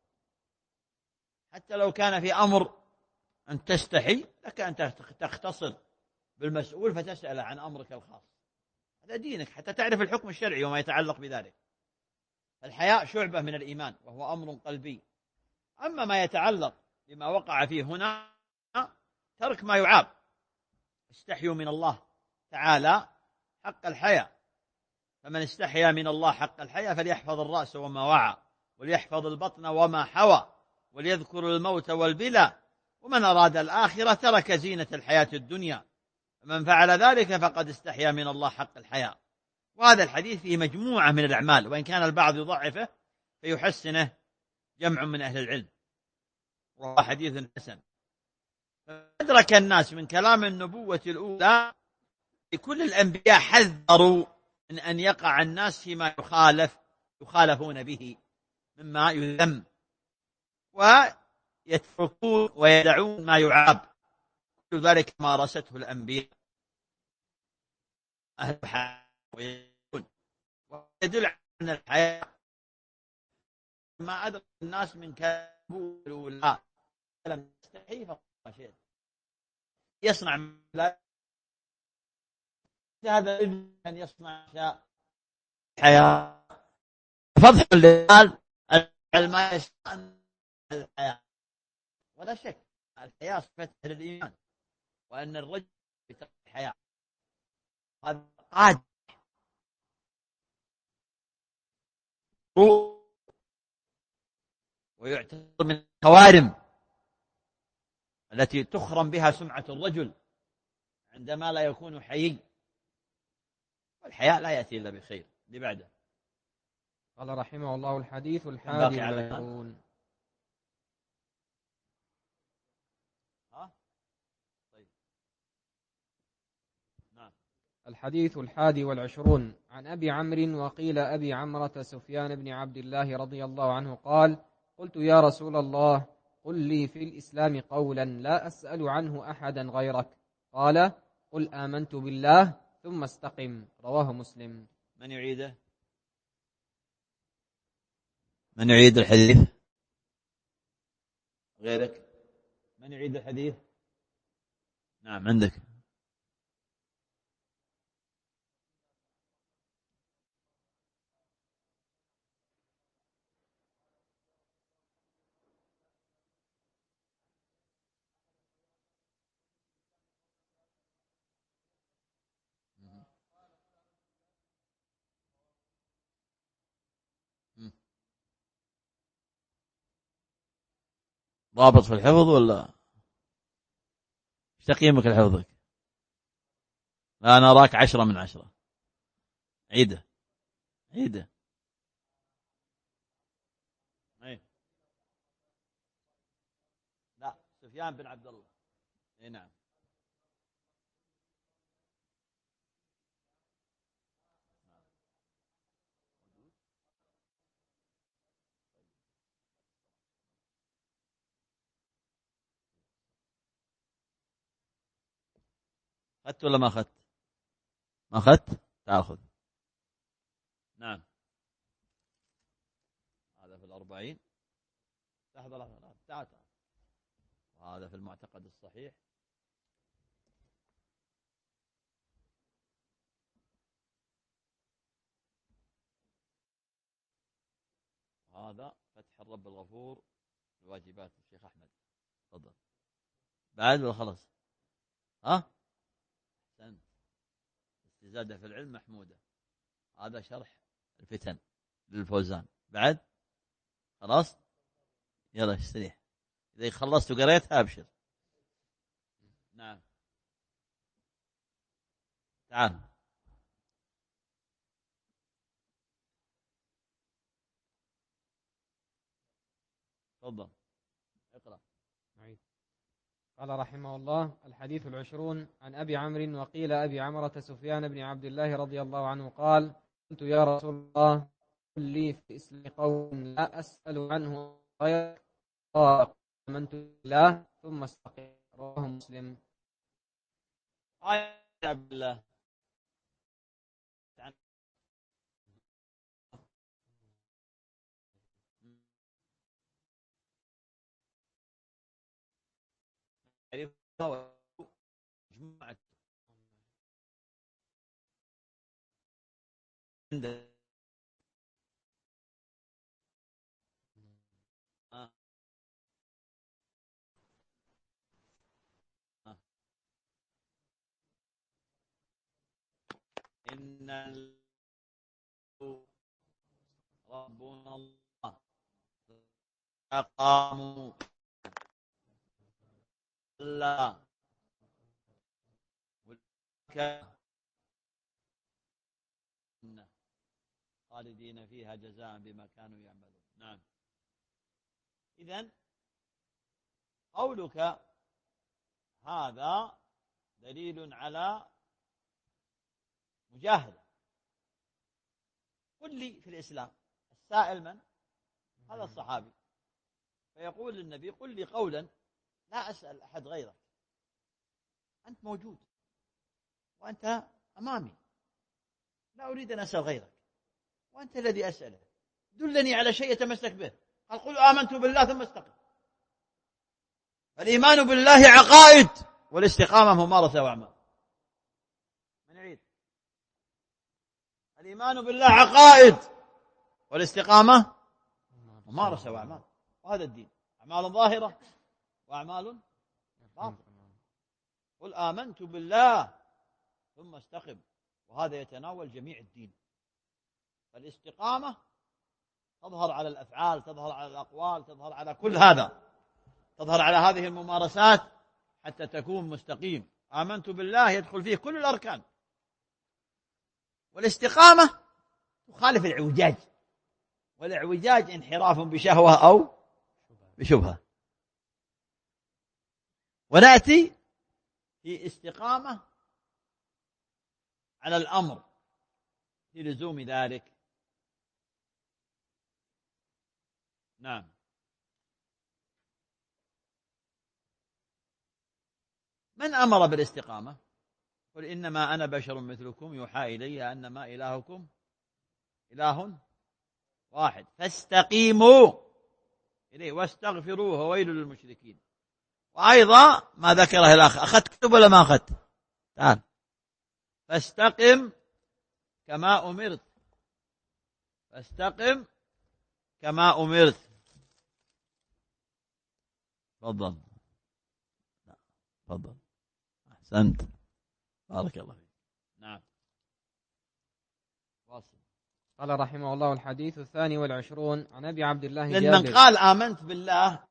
حتى لو كان في أمر أن تستحي لك أن تختصر بالمسؤول فتسأل عن أمرك الخاص، هذا دينك، حتى تعرف الحكم الشرعي وما يتعلق بذلك. الحياء شعبة من الإيمان، وهو أمر قلبي. أما ما يتعلق بما وقع فيه هنا، ترك ما يعاب. استحيوا من الله تعالى حق الحياء، فمن استحيا من الله حق الحياء فليحفظ الرأس وما وعى، وليحفظ البطن وما حوى، وليذكر الموت والبلى، ومن أراد الآخرة ترك زينة الحياة الدنيا، فمن فعل ذلك فقد استحيا من الله حق الحياء. وهذا الحديث فيه مجموعة من الأعمال، وإن كان البعض يضعفه فيحسنه جمع من أهل العلم، وهو حديث حسن. أدرك الناس من كلام النبوة الأولى، كل الأنبياء حذروا من أن يقع الناس فيما يخالف يخالفون به مما يذم، ويتركون ويدعون ما يعاب، كل ذلك مارسته الأنبياء أهل الحياة، ويدل على أن الحياة ما أدرك الناس من كلام النبوة الأولى لم يستحي فما شئت يصنع هذا أن يصنع شاء الحياة فضح للرجال ما يشاء الحياة. ولا شك الحياة صفة للإيمان، وأن الرجل بترك الحياة هذا قادر ويعتبر من الخوارم التي تخرم بها سمعة الرجل عندما لا يكون حيي، والحياء لا يأتي إلا بخير. لبعده قال رحمه الله: الحديث الحادي والعشرون. ها؟ طيب. نعم. الحديث الحادي والعشرون. عن أبي عمرو وقيل أبي عمرة سفيان بن عبد الله رضي الله عنه قال: قلت يا رسول الله قل لي في الإسلام قولا لا أسأل عنه أحدا غيرك. قال: قل آمنت بالله ثم استقم. رواه مسلم. من يعيده؟ من يعيد الحديث غيرك؟ من يعيد الحديث؟ نعم عندك. ضابط في الحفظ ولا ايش تقييمك لحفظك؟ لا أنا أراك عشرة من عشرة. عيده عيده. ايه لا، سفيان بن عبد الله. اي نعم. أخذت ولا ما أخذت؟ ما أخذت؟ تعال خذ. نعم. هذا في الأربعين. لحظة لحظة تعال. وهذا في المعتقد الصحيح. هذا فتح الرب الغفور الواجبات الشيخ أحمد. تفضل. بعد ولا خلص؟ ها؟ أحسنت. استزادة في العلم محمودة. هذا شرح الفتن للفوزان. بعد خلاص يلا استريح. إذا خلصت وقريتها أبشر. نعم تعال. تفضل اقرأ. قال رحمه الله: الحديث العشرون عن أبي عمرو وقيل أبي عمرة سفيان بن عبد الله رضي الله عنه قال: قلت يا رسول الله قل لي في الإسلام قول لا أسأل عنه غيرك، قال آمنت بالله ثم استقيم. رواه مسلم. آية عبد الله مجموعة إن ربنا الله أقاموا لا خالدين فيها جزاء بما كانوا يعملون. نعم. إذن قولك هذا دليل على مجاهدة. قل لي في الإسلام. السائل من؟ هذا الصحابي. فيقول للنبي قل لي قولا لا أسأل أحد غيرك، أنت موجود وأنت أمامي، لا أريد أن أسأل غيرك وأنت الذي أسأله، دلني على شيء يتمسك به. قال قل آمنت بالله ثم استقم. الإيمان بالله عقائد والاستقامة ممارسة وأعمال. من يعيد؟ الإيمان بالله عقائد والاستقامة ممارسة وأعمال. وهذا الدين أعمال ظاهرة وأعمال باطنة. قل آمنت بالله ثم استقم، وهذا يتناول جميع الدين. فالاستقامة تظهر على الأفعال، تظهر على الأقوال، تظهر على كل هذا، تظهر على هذه الممارسات حتى تكون مستقيم. آمنت بالله يدخل فيه كل الأركان. والاستقامة تخالف الإعوجاج، والإعوجاج انحراف بشهوة أو بشبهة. ونأتي في استقامة على الأمر في لزوم ذلك. نعم. من أمر بالاستقامة؟ قل إنما أنا بشر مثلكم يوحى إلي أنما إلهكم إله واحد فاستقيموا إليه واستغفروه وويل للمشركين. وأيضا ما ذكره الأخ، أخذت كتب ولا ما أخذت؟ تعال. فاستقم كما أمرت، فاستقم كما أمرت. تفضل. تفضل. أحسنت، بارك الله فيك. نعم. واصل. قال رحمه الله: الحديث الثاني والعشرون عن أبي عبد الله جابر. لمن قال آمنت بالله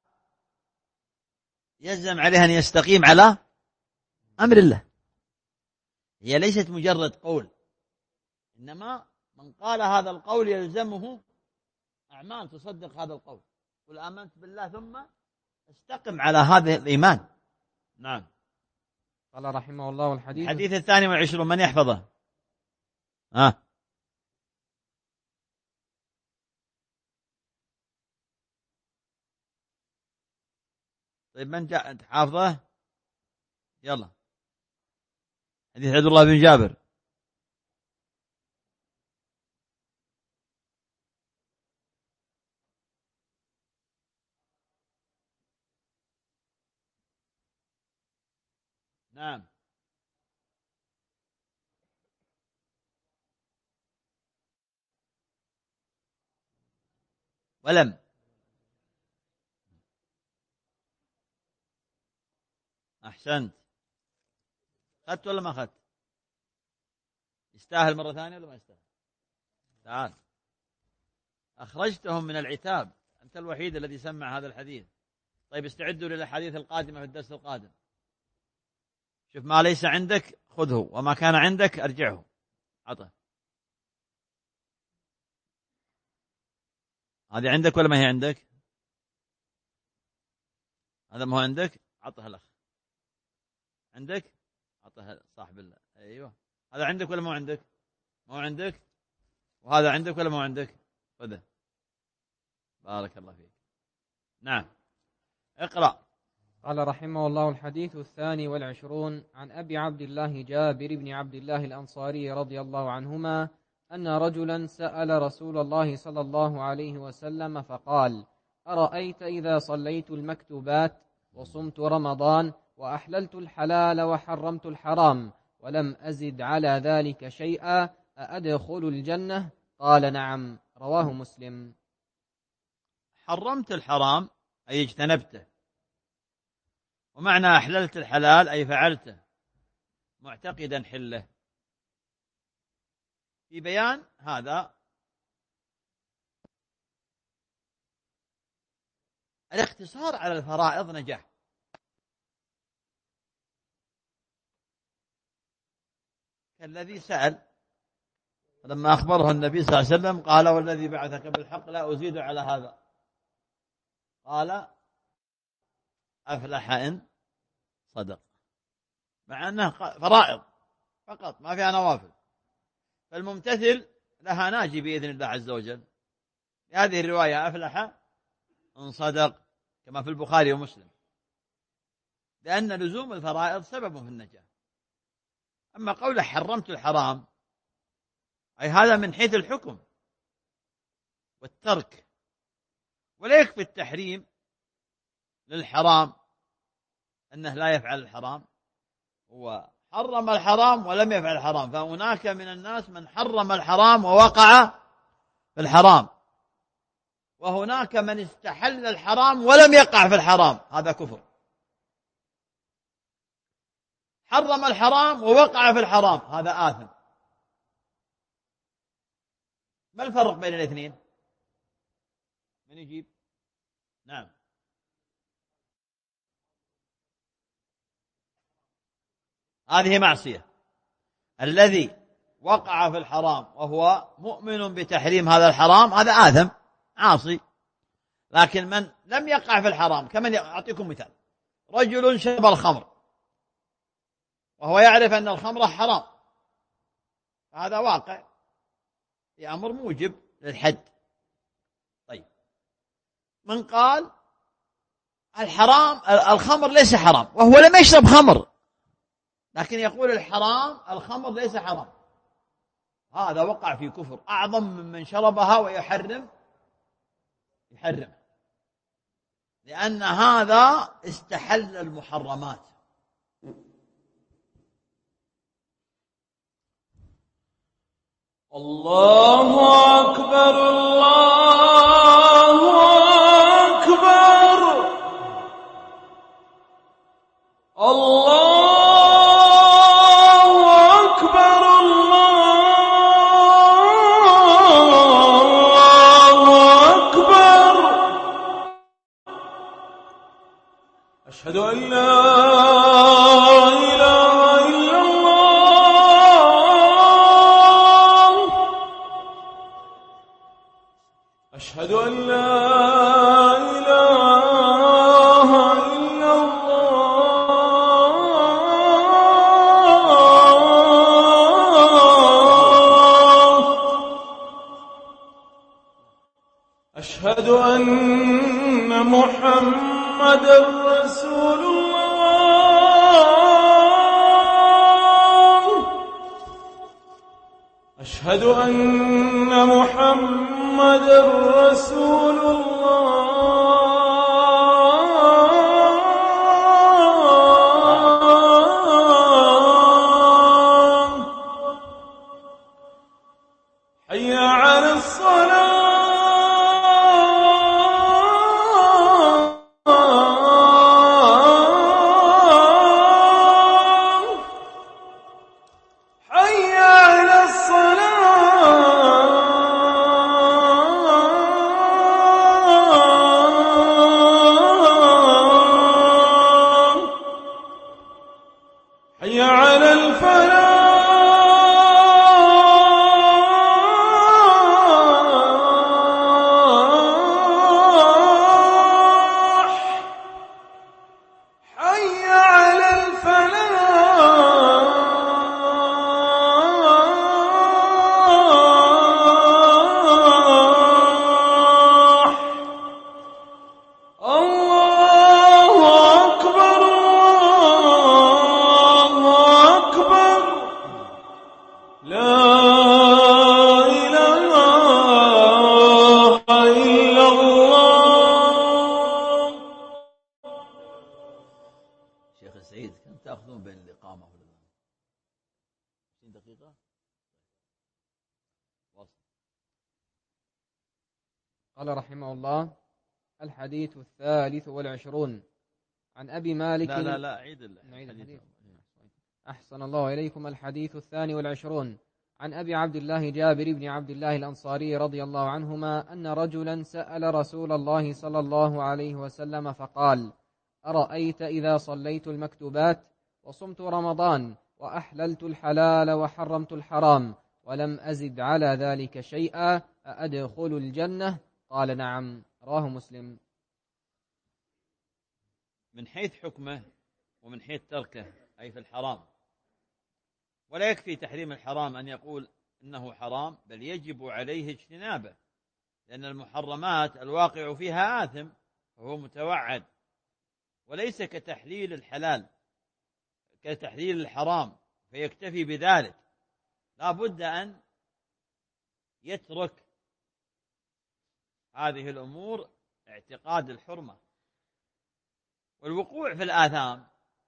يلزم عليه أن يستقيم على أمر الله. هي ليست مجرد قول، إنما من قال هذا القول يلزمه أعمال تصدق هذا القول. قل آمنت بالله ثم استقم على هذا الإيمان. نعم. قال رحمه الله: الحديث الحديث الثاني والعشرون من يحفظه؟ ها طيب من جاء حافظه؟ يلا. حديث عبد الله بن جابر. نعم. ولم. أحسنت. أخذت ولا ما أخذت؟ يستاهل مرة ثانية ولا ما يستاهل؟ تعال. أخرجتهم من العتاب، أنت الوحيد الذي سمع هذا الحديث. طيب استعدوا للأحاديث القادمة في الدرس القادم. شوف، ما ليس عندك خذه، وما كان عندك أرجعه. عطه. هذه عندك ولا ما هي عندك؟ هذا ما هو عندك، عطه الأخ. عندك؟ عطه صاحب الله. أيوة. هذا عندك ولا ما عندك؟ ما هو عندك. وهذا عندك ولا ما عندك؟ خذه. بارك الله فيك. نعم. اقرأ. قال رحمه الله: الحديث الثاني والعشرون عن أبي عبد الله جابر بن عبد الله الأنصاري رضي الله عنهما أن رجلا سأل رسول الله صلى الله عليه وسلم فقال: أرأيت إذا صليت المكتوبات وصمت رمضان وأحللت الحلال وحرمت الحرام ولم أزد على ذلك شيئا أأدخل الجنة؟ قال: نعم. رواه مسلم. حرمت الحرام أي اجتنبته، ومعنى أحللت الحلال أي فعلته معتقدا حله. في بيان هذا الاقتصار على الفرائض نجاح. كالذي سأل لما أخبره النبي صلى الله عليه وسلم قال: والذي بعثك بالحق لا أزيد على هذا. قال: أفلح إن صدق. مع أنها فرائض فقط ما فيها نوافل، فالممتثل لها ناجي بإذن الله عز وجل. هذه الرواية أفلح إن صدق كما في البخاري ومسلم، لأن لزوم الفرائض سبب في النجاة. أما قوله حرمت الحرام أي هذا من حيث الحكم والترك، ولا يكفي التحريم للحرام أنه لا يفعل الحرام، هو حرم الحرام ولم يفعل الحرام. فهناك من الناس من حرم الحرام ووقع في الحرام، وهناك من استحل الحرام ولم يقع في الحرام، هذا كفر. حرم الحرام ووقع في الحرام، هذا آثم. ما الفرق بين الاثنين؟ من يجيب؟ نعم. هذه معصية. الذي وقع في الحرام وهو مؤمن بتحريم هذا الحرام هذا آثم عاصي. لكن من لم يقع في الحرام، كمن أعطيكم مثال: رجل شرب الخمر وهو يعرف أن الخمر حرام، هذا واقع في أمر موجب للحد. طيب، من قال الحرام الخمر ليس حرام وهو لم يشرب خمر، لكن يقول الحرام الخمر ليس حرام، هذا وقع في كفر أعظم ممن شربها ويحرم يحرم، لأن هذا استحل المحرمات. الله أكبر الله أكبر الله أكبر الله أكبر. أشهد أن لا أشهد أن لا إله إلا الله. أشهد أن محمدا رسول الله. أشهد أن محمد رسول الله. إلا الله. شيخ سعيد، كم تأخذون بين الإقامة والأذان؟ عشرين دقيقة. قال رحمه الله: الحديث الثالث والعشرون عن أبي مالك. لا لا لا عيد الحديث. أحسن الله إليكم. الحديث الثاني والعشرون عن أبي عبد الله جابر بن عبد الله الأنصاري رضي الله عنهما أن رجلا سأل رسول الله صلى الله عليه وسلم فقال: أرأيت إذا صليت المكتوبات وصمت رمضان وأحللت الحلال وحرمت الحرام ولم أزد على ذلك شيئا أأدخل الجنة؟ قال: نعم. رواه مسلم. من حيث حكمه ومن حيث تركه، أي في الحرام. ولا يكفي تحريم الحرام أن يقول إنه حرام، بل يجب عليه اجتنابه، لأن المحرمات الواقع فيها آثم وهو متوعد، وليس كتحليل الحلال كتحليل الحرام فيكتفي بذلك. لا بد أن يترك هذه الأمور اعتقاد الحرمة. والوقوع في الآثام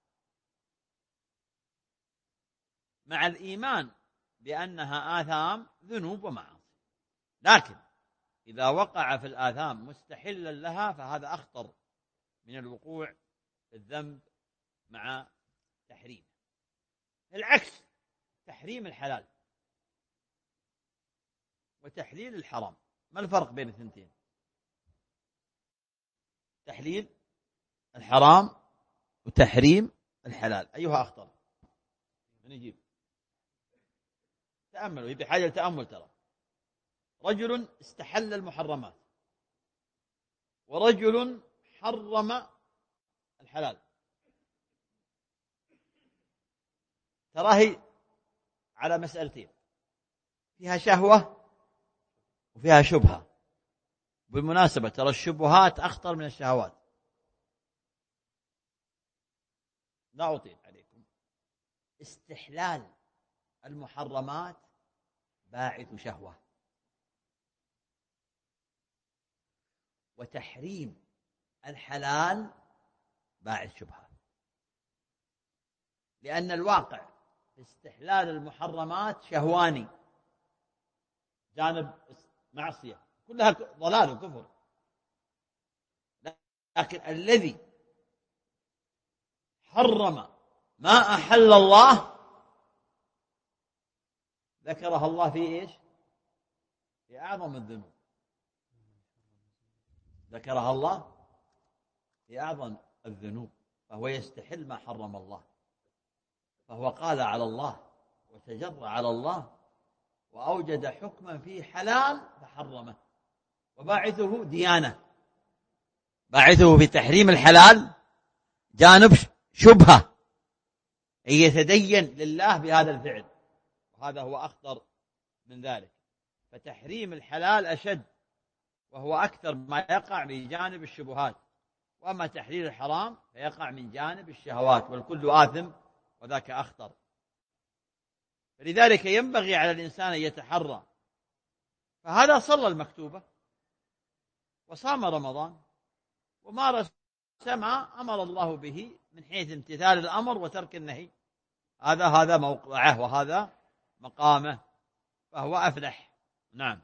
مع الإيمان بأنها آثام ذنوب ومعاصي، لكن إذا وقع في الآثام مستحلا لها فهذا أخطر من الوقوع في الذنب مع تحريم. العكس، تحريم الحلال وتحليل الحرام، ما الفرق بين الثنتين؟ تحليل الحرام وتحريم الحلال، أيها أخطر؟ من يجيب؟ تأملوا، هي بحاجة لتأمل. ترى رجل استحل المحرمات ورجل حرم الحلال، تراهي على مسألتين، فيها شهوة وفيها شبهة. بالمناسبة ترى الشبهات أخطر من الشهوات، لا أطيل عليكم. استحلال المحرمات باعث شهوة، وتحريم الحلال باعث شبهة، لأن الواقع في استحلال المحرمات شهواني، جانب معصية كلها ضلال وكفر، لكن الذي حرم ما أحل الله ذكرها الله في إيش؟ في أعظم الذنوب، ذكرها الله في أعظم الذنوب، فهو يستحل ما حرم الله، فهو قال على الله وتجرى على الله وأوجد حكما فيه حلال فحرمه، وباعثه ديانة، باعثه في تحريم الحلال جانب شبهة، أن يتدين لله بهذا الفعل، وهذا هو أخطر من ذلك. فتحريم الحلال أشد، وهو أكثر ما يقع من جانب الشبهات، وأما تحليل الحرام فيقع من جانب الشهوات، والكل آثم وذاك أخطر. فلذلك ينبغي على الإنسان أن يتحرى، فهذا صلى المكتوبة وصام رمضان ومارس ما أمر الله به من حيث امتثال الأمر وترك النهي، هذا هذا موقعه وهذا مقامه، فهو أفلح. نعم.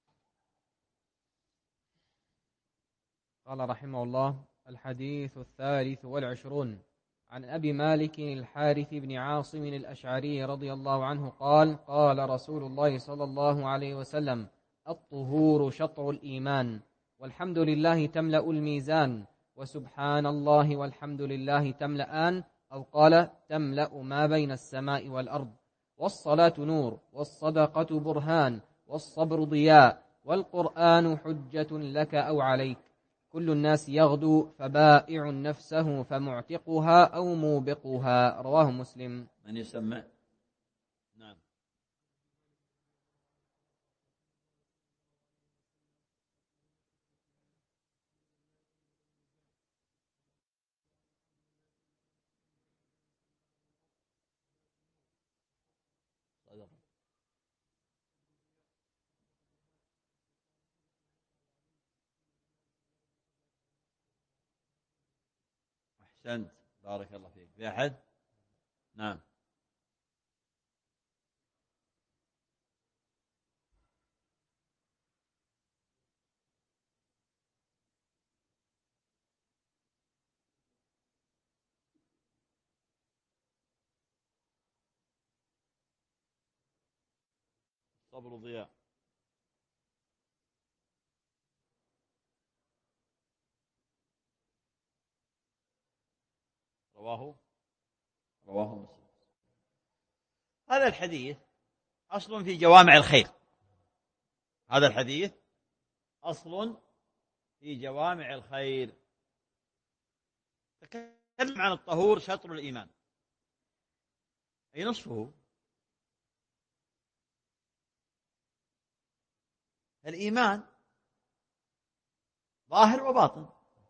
قال رحمه الله: الحديث الثالث والعشرون عن أبي مالك الحارث بن عاصم الأشعري رضي الله عنه قال: قال رسول الله صلى الله عليه وسلم: الطهور شطر الإيمان، والحمد لله تملأ الميزان، وسبحان الله والحمد لله تملأان، أو قال تملأ ما بين السماء والأرض، والصلاة نور، والصدقة برهان، والصبر ضياء، والقرآن حجة لك أو عليك، كل الناس يغدو فبائع نفسه فمعتقها أو موبقها. رواه مسلم. من يسمع؟ نعم. أحسنت، بارك الله فيك. في أحد؟ نعم. صبر ضياء. رواه رواه مسلم. هذا الحديث أصل في جوامع الخير. هذا الحديث أصل في جوامع الخير. تكلم عن الطهور شطر الإيمان، أي نصفه. الإيمان ظاهر وباطن.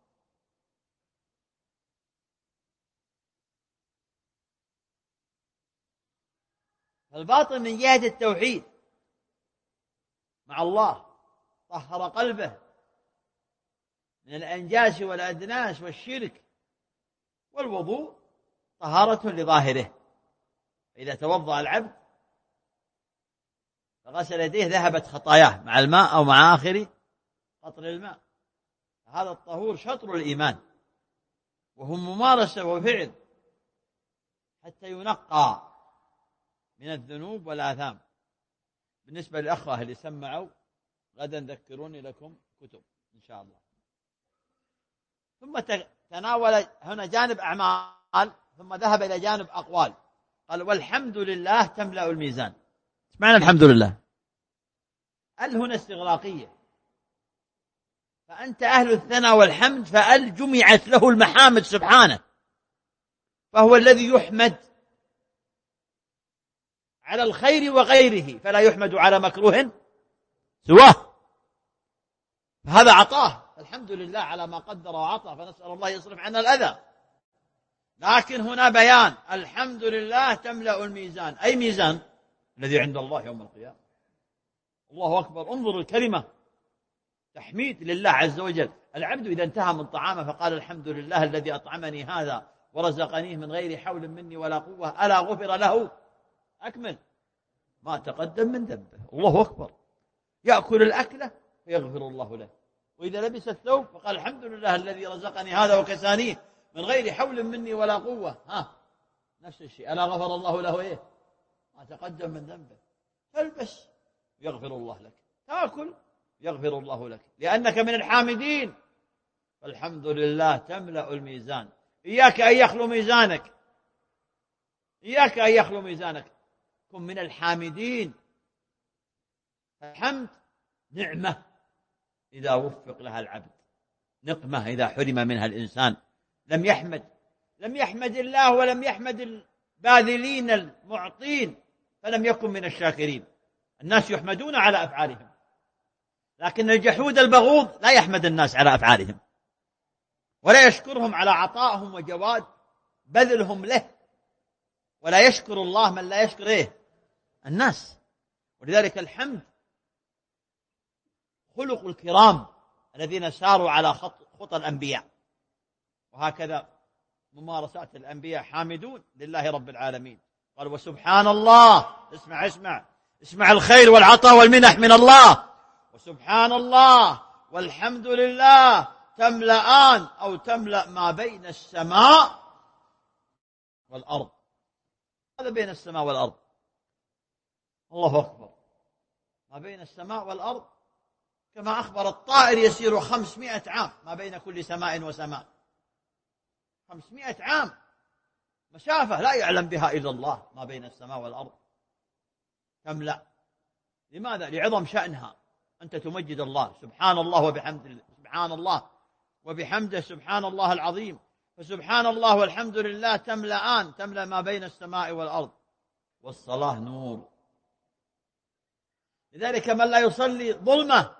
الباطن من جهة التوحيد مع الله، طهر قلبه من الأنجاس والأدناس والشرك، والوضوء طهارة لظاهره. إذا توضأ العبد فغسل يديه ذهبت خطاياه مع الماء أو مع آخر قطر الماء. هذا الطهور شطر الإيمان، وهو ممارسة وفعل حتى ينقى من الذنوب والآثام. بالنسبة للأخوة اللي سمعوا غدا ذكروني لكم كتب إن شاء الله. ثم تناول هنا جانب أعمال، ثم ذهب إلى جانب أقوال. قال والحمد لله تملأ الميزان. ايش معنى الحمد لله؟ ال هنا استغراقية، فأنت أهل الثناء والحمد، فال جمعت له المحامد سبحانه، فهو الذي يحمد على الخير وغيره، فلا يحمد على مكروه سواه. فهذا عطاه، الحمد لله على ما قدر وعطى، فنسأل الله يصرف عنا الأذى. لكن هنا بيان الحمد لله تملأ الميزان. أي ميزان؟ الذي عند الله يوم القيامة. الله أكبر. انظر الكلمة، تحميد لله عز وجل. العبد إذا انتهى من طعامه فقال الحمد لله الذي أطعمني هذا ورزقنيه من غير حول مني ولا قوة، ألا غفر له أكمل ما تقدم من ذنبه. الله أكبر. يأكل الأكلة فيغفر الله له، وإذا لبس الثوب فقال الحمد لله الذي رزقني هذا وكسانيه من غير حول مني ولا قوة. ها نفس الشيء، ألا غفر الله له إيه ما تقدم من ذنبه. تلبس يغفر الله لك، تأكل يغفر الله لك، لأنك من الحامدين. فالحمد لله تملأ الميزان. إياك أن يخلو ميزانك، إياك أن يخلو ميزانك، كن من الحامدين. الحمد نعمة إذا وفق لها العبد، نقمة إذا حرم منها الإنسان. لم يحمد لم يحمد الله ولم يحمد الباذلين المعطين، فلم يكن من الشاكرين. الناس يحمدون على أفعالهم، لكن الجحود البغوض لا يحمد الناس على أفعالهم، ولا يشكرهم على عطائهم وجواد بذلهم له، ولا يشكر الله من لا يشكر إيه الناس. ولذلك الحمد خلق الكرام الذين ساروا على خطى الأنبياء، وهكذا ممارسات الأنبياء حامدون لله رب العالمين. قال وسبحان الله. اسمع اسمع اسمع الخير والعطاء والمنح من الله. وسبحان الله والحمد لله تملأان أو تملأ ما بين السماء والأرض. هذا بين السماء والأرض. الله أكبر. ما بين السماء والأرض كما أخبر الطائر يسير خمسمائة عام ما بين كل سماء وسماء. خمسمائة عام مسافة لا يعلم بها إلا الله ما بين السماء والأرض. تملأ. لماذا؟ لعظم شأنها. أنت تمجد الله سبحان الله وبحمده، سبحان الله وبحمده سبحان الله العظيم. فسبحان الله والحمد لله تملأان، تملأ ما بين السماء والأرض. والصلاة نور، لذلك من لا يصلي ظلمة.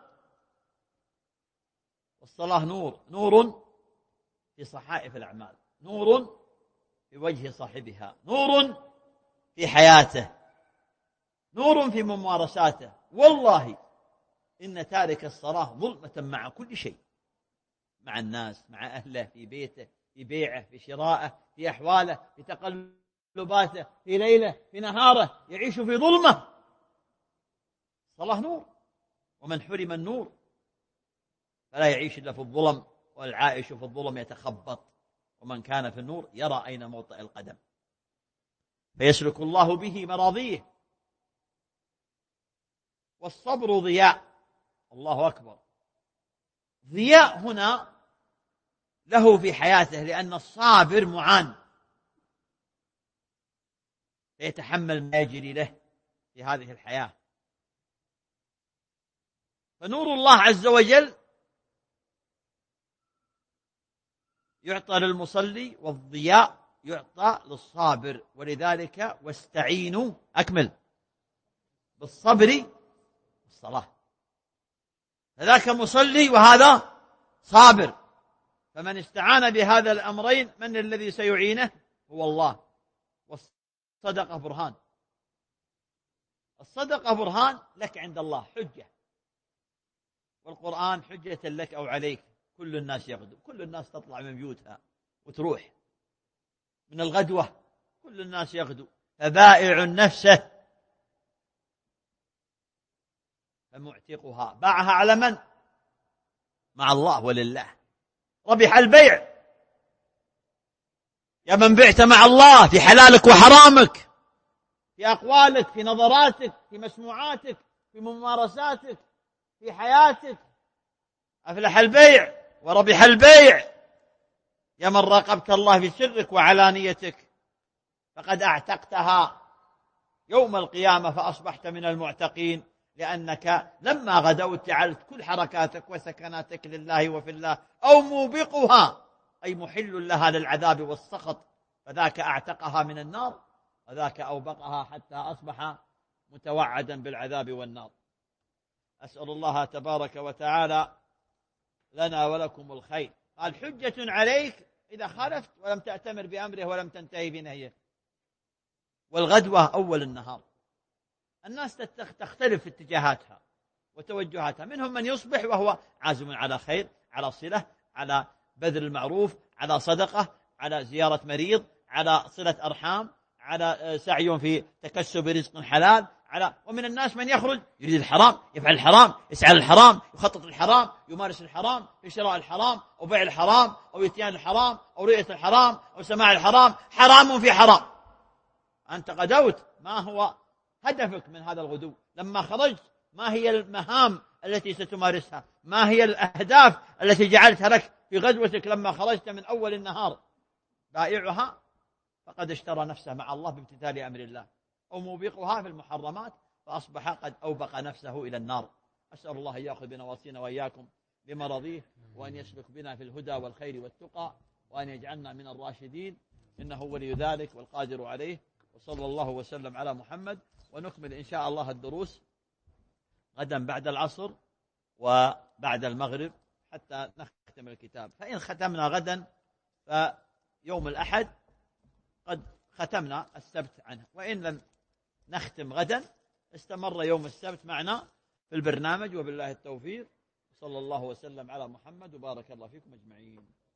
والصلاة نور، نور في صحائف الأعمال، نور في وجه صاحبها، نور في حياته، نور في ممارساته. والله إن تارك الصلاة ظلمة مع كل شيء، مع الناس، مع أهله، في بيته، في بيعه، في شرائه، في أحواله، في تقلباته، في ليله، في نهاره، يعيش في ظلمة. الصلاة نور، ومن حرم النور فلا يعيش إلا في الظلم، والعائش في الظلم يتخبط، ومن كان في النور يرى أين موطئ القدم، فيسلك الله به مراضيه. والصبر ضياء. الله أكبر. ضياء هنا له في حياته، لأن الصابر معان، فيتحمل ما يجري له في هذه الحياة. فنور الله عز وجل يعطى للمصلي، والضياء يعطى للصابر. ولذلك واستعينوا أكمل بالصبر والصلاة. فذاك مصلي وهذا صابر، فمن استعان بهذا الأمرين من الذي سيعينه؟ هو الله. والصدقة برهان. الصدقة برهان لك عند الله، حجة. والقرآن حجة لك أو عليك. كل الناس يغدو، كل الناس تطلع من بيوتها وتروح من الغدوة، كل الناس يغدو. فبائع نفسه فمعتقها. باعها على من؟ مع الله ولله. ربح البيع يا من بعت مع الله في حلالك وحرامك، في أقوالك، في نظراتك، في مسموعاتك، في ممارساتك، في حياتك. أفلح البيع وربح البيع يا من راقبت الله في سرك وعلانيتك، فقد أعتقتها يوم القيامة فأصبحت من المعتقين، لأنك لما غدوت جعلت كل حركاتك وسكناتك لله وفي الله، أو موبقها أي محل لها للعذاب والسخط، فذاك أعتقها من النار، وذاك أوبقها حتى أصبح متوعدا بالعذاب والنار. أسأل الله تبارك وتعالى لنا ولكم الخير. قال حجة عليك إذا خالفت ولم تأتمر بأمره ولم تنتهي بنهيه. والغدوة أول النهار الناس تختلف في اتجاهاتها وتوجهاتها، منهم من يصبح وهو عازم على خير، على صلة، على بذل المعروف، على صدقة، على زيارة مريض، على صلة أرحام، على سعي في تكسب رزق حلال، على ومن الناس من يخرج يريد الحرام، يفعل الحرام، يسعى للحرام، يخطط الحرام، يمارس الحرام، في شراء الحرام أو بيع الحرام أو يتيان الحرام أو رؤية الحرام أو سماع الحرام. حرام في حرام. أنت غدوت، ما هو هدفك من هذا الغدو؟ لما خرجت ما هي المهام التي ستمارسها؟ ما هي الأهداف التي جعلتها لك في غدوتك لما خرجت من أول النهار؟ بائعها فقد اشترى نفسه مع الله بامتثال أمر الله، أو موبقها في المحرمات فأصبح قد أوبق نفسه إلى النار. أسأل الله أن يأخذ بنواصينا وإياكم بمرضيه، وأن يسلك بنا في الهدى والخير والتقى، وأن يجعلنا من الراشدين، إنه ولي ذلك والقادر عليه. وصلى الله وسلم على محمد. ونكمل إن شاء الله الدروس غدا بعد العصر وبعد المغرب حتى نختم الكتاب. فإن ختمنا غدا فيوم الأحد قد ختمنا السبت عنه، وإن لم نختم غدا استمر يوم السبت معنا في البرنامج. وبالله التوفيق. صلى الله وسلم على محمد وبارك الله فيكم أجمعين.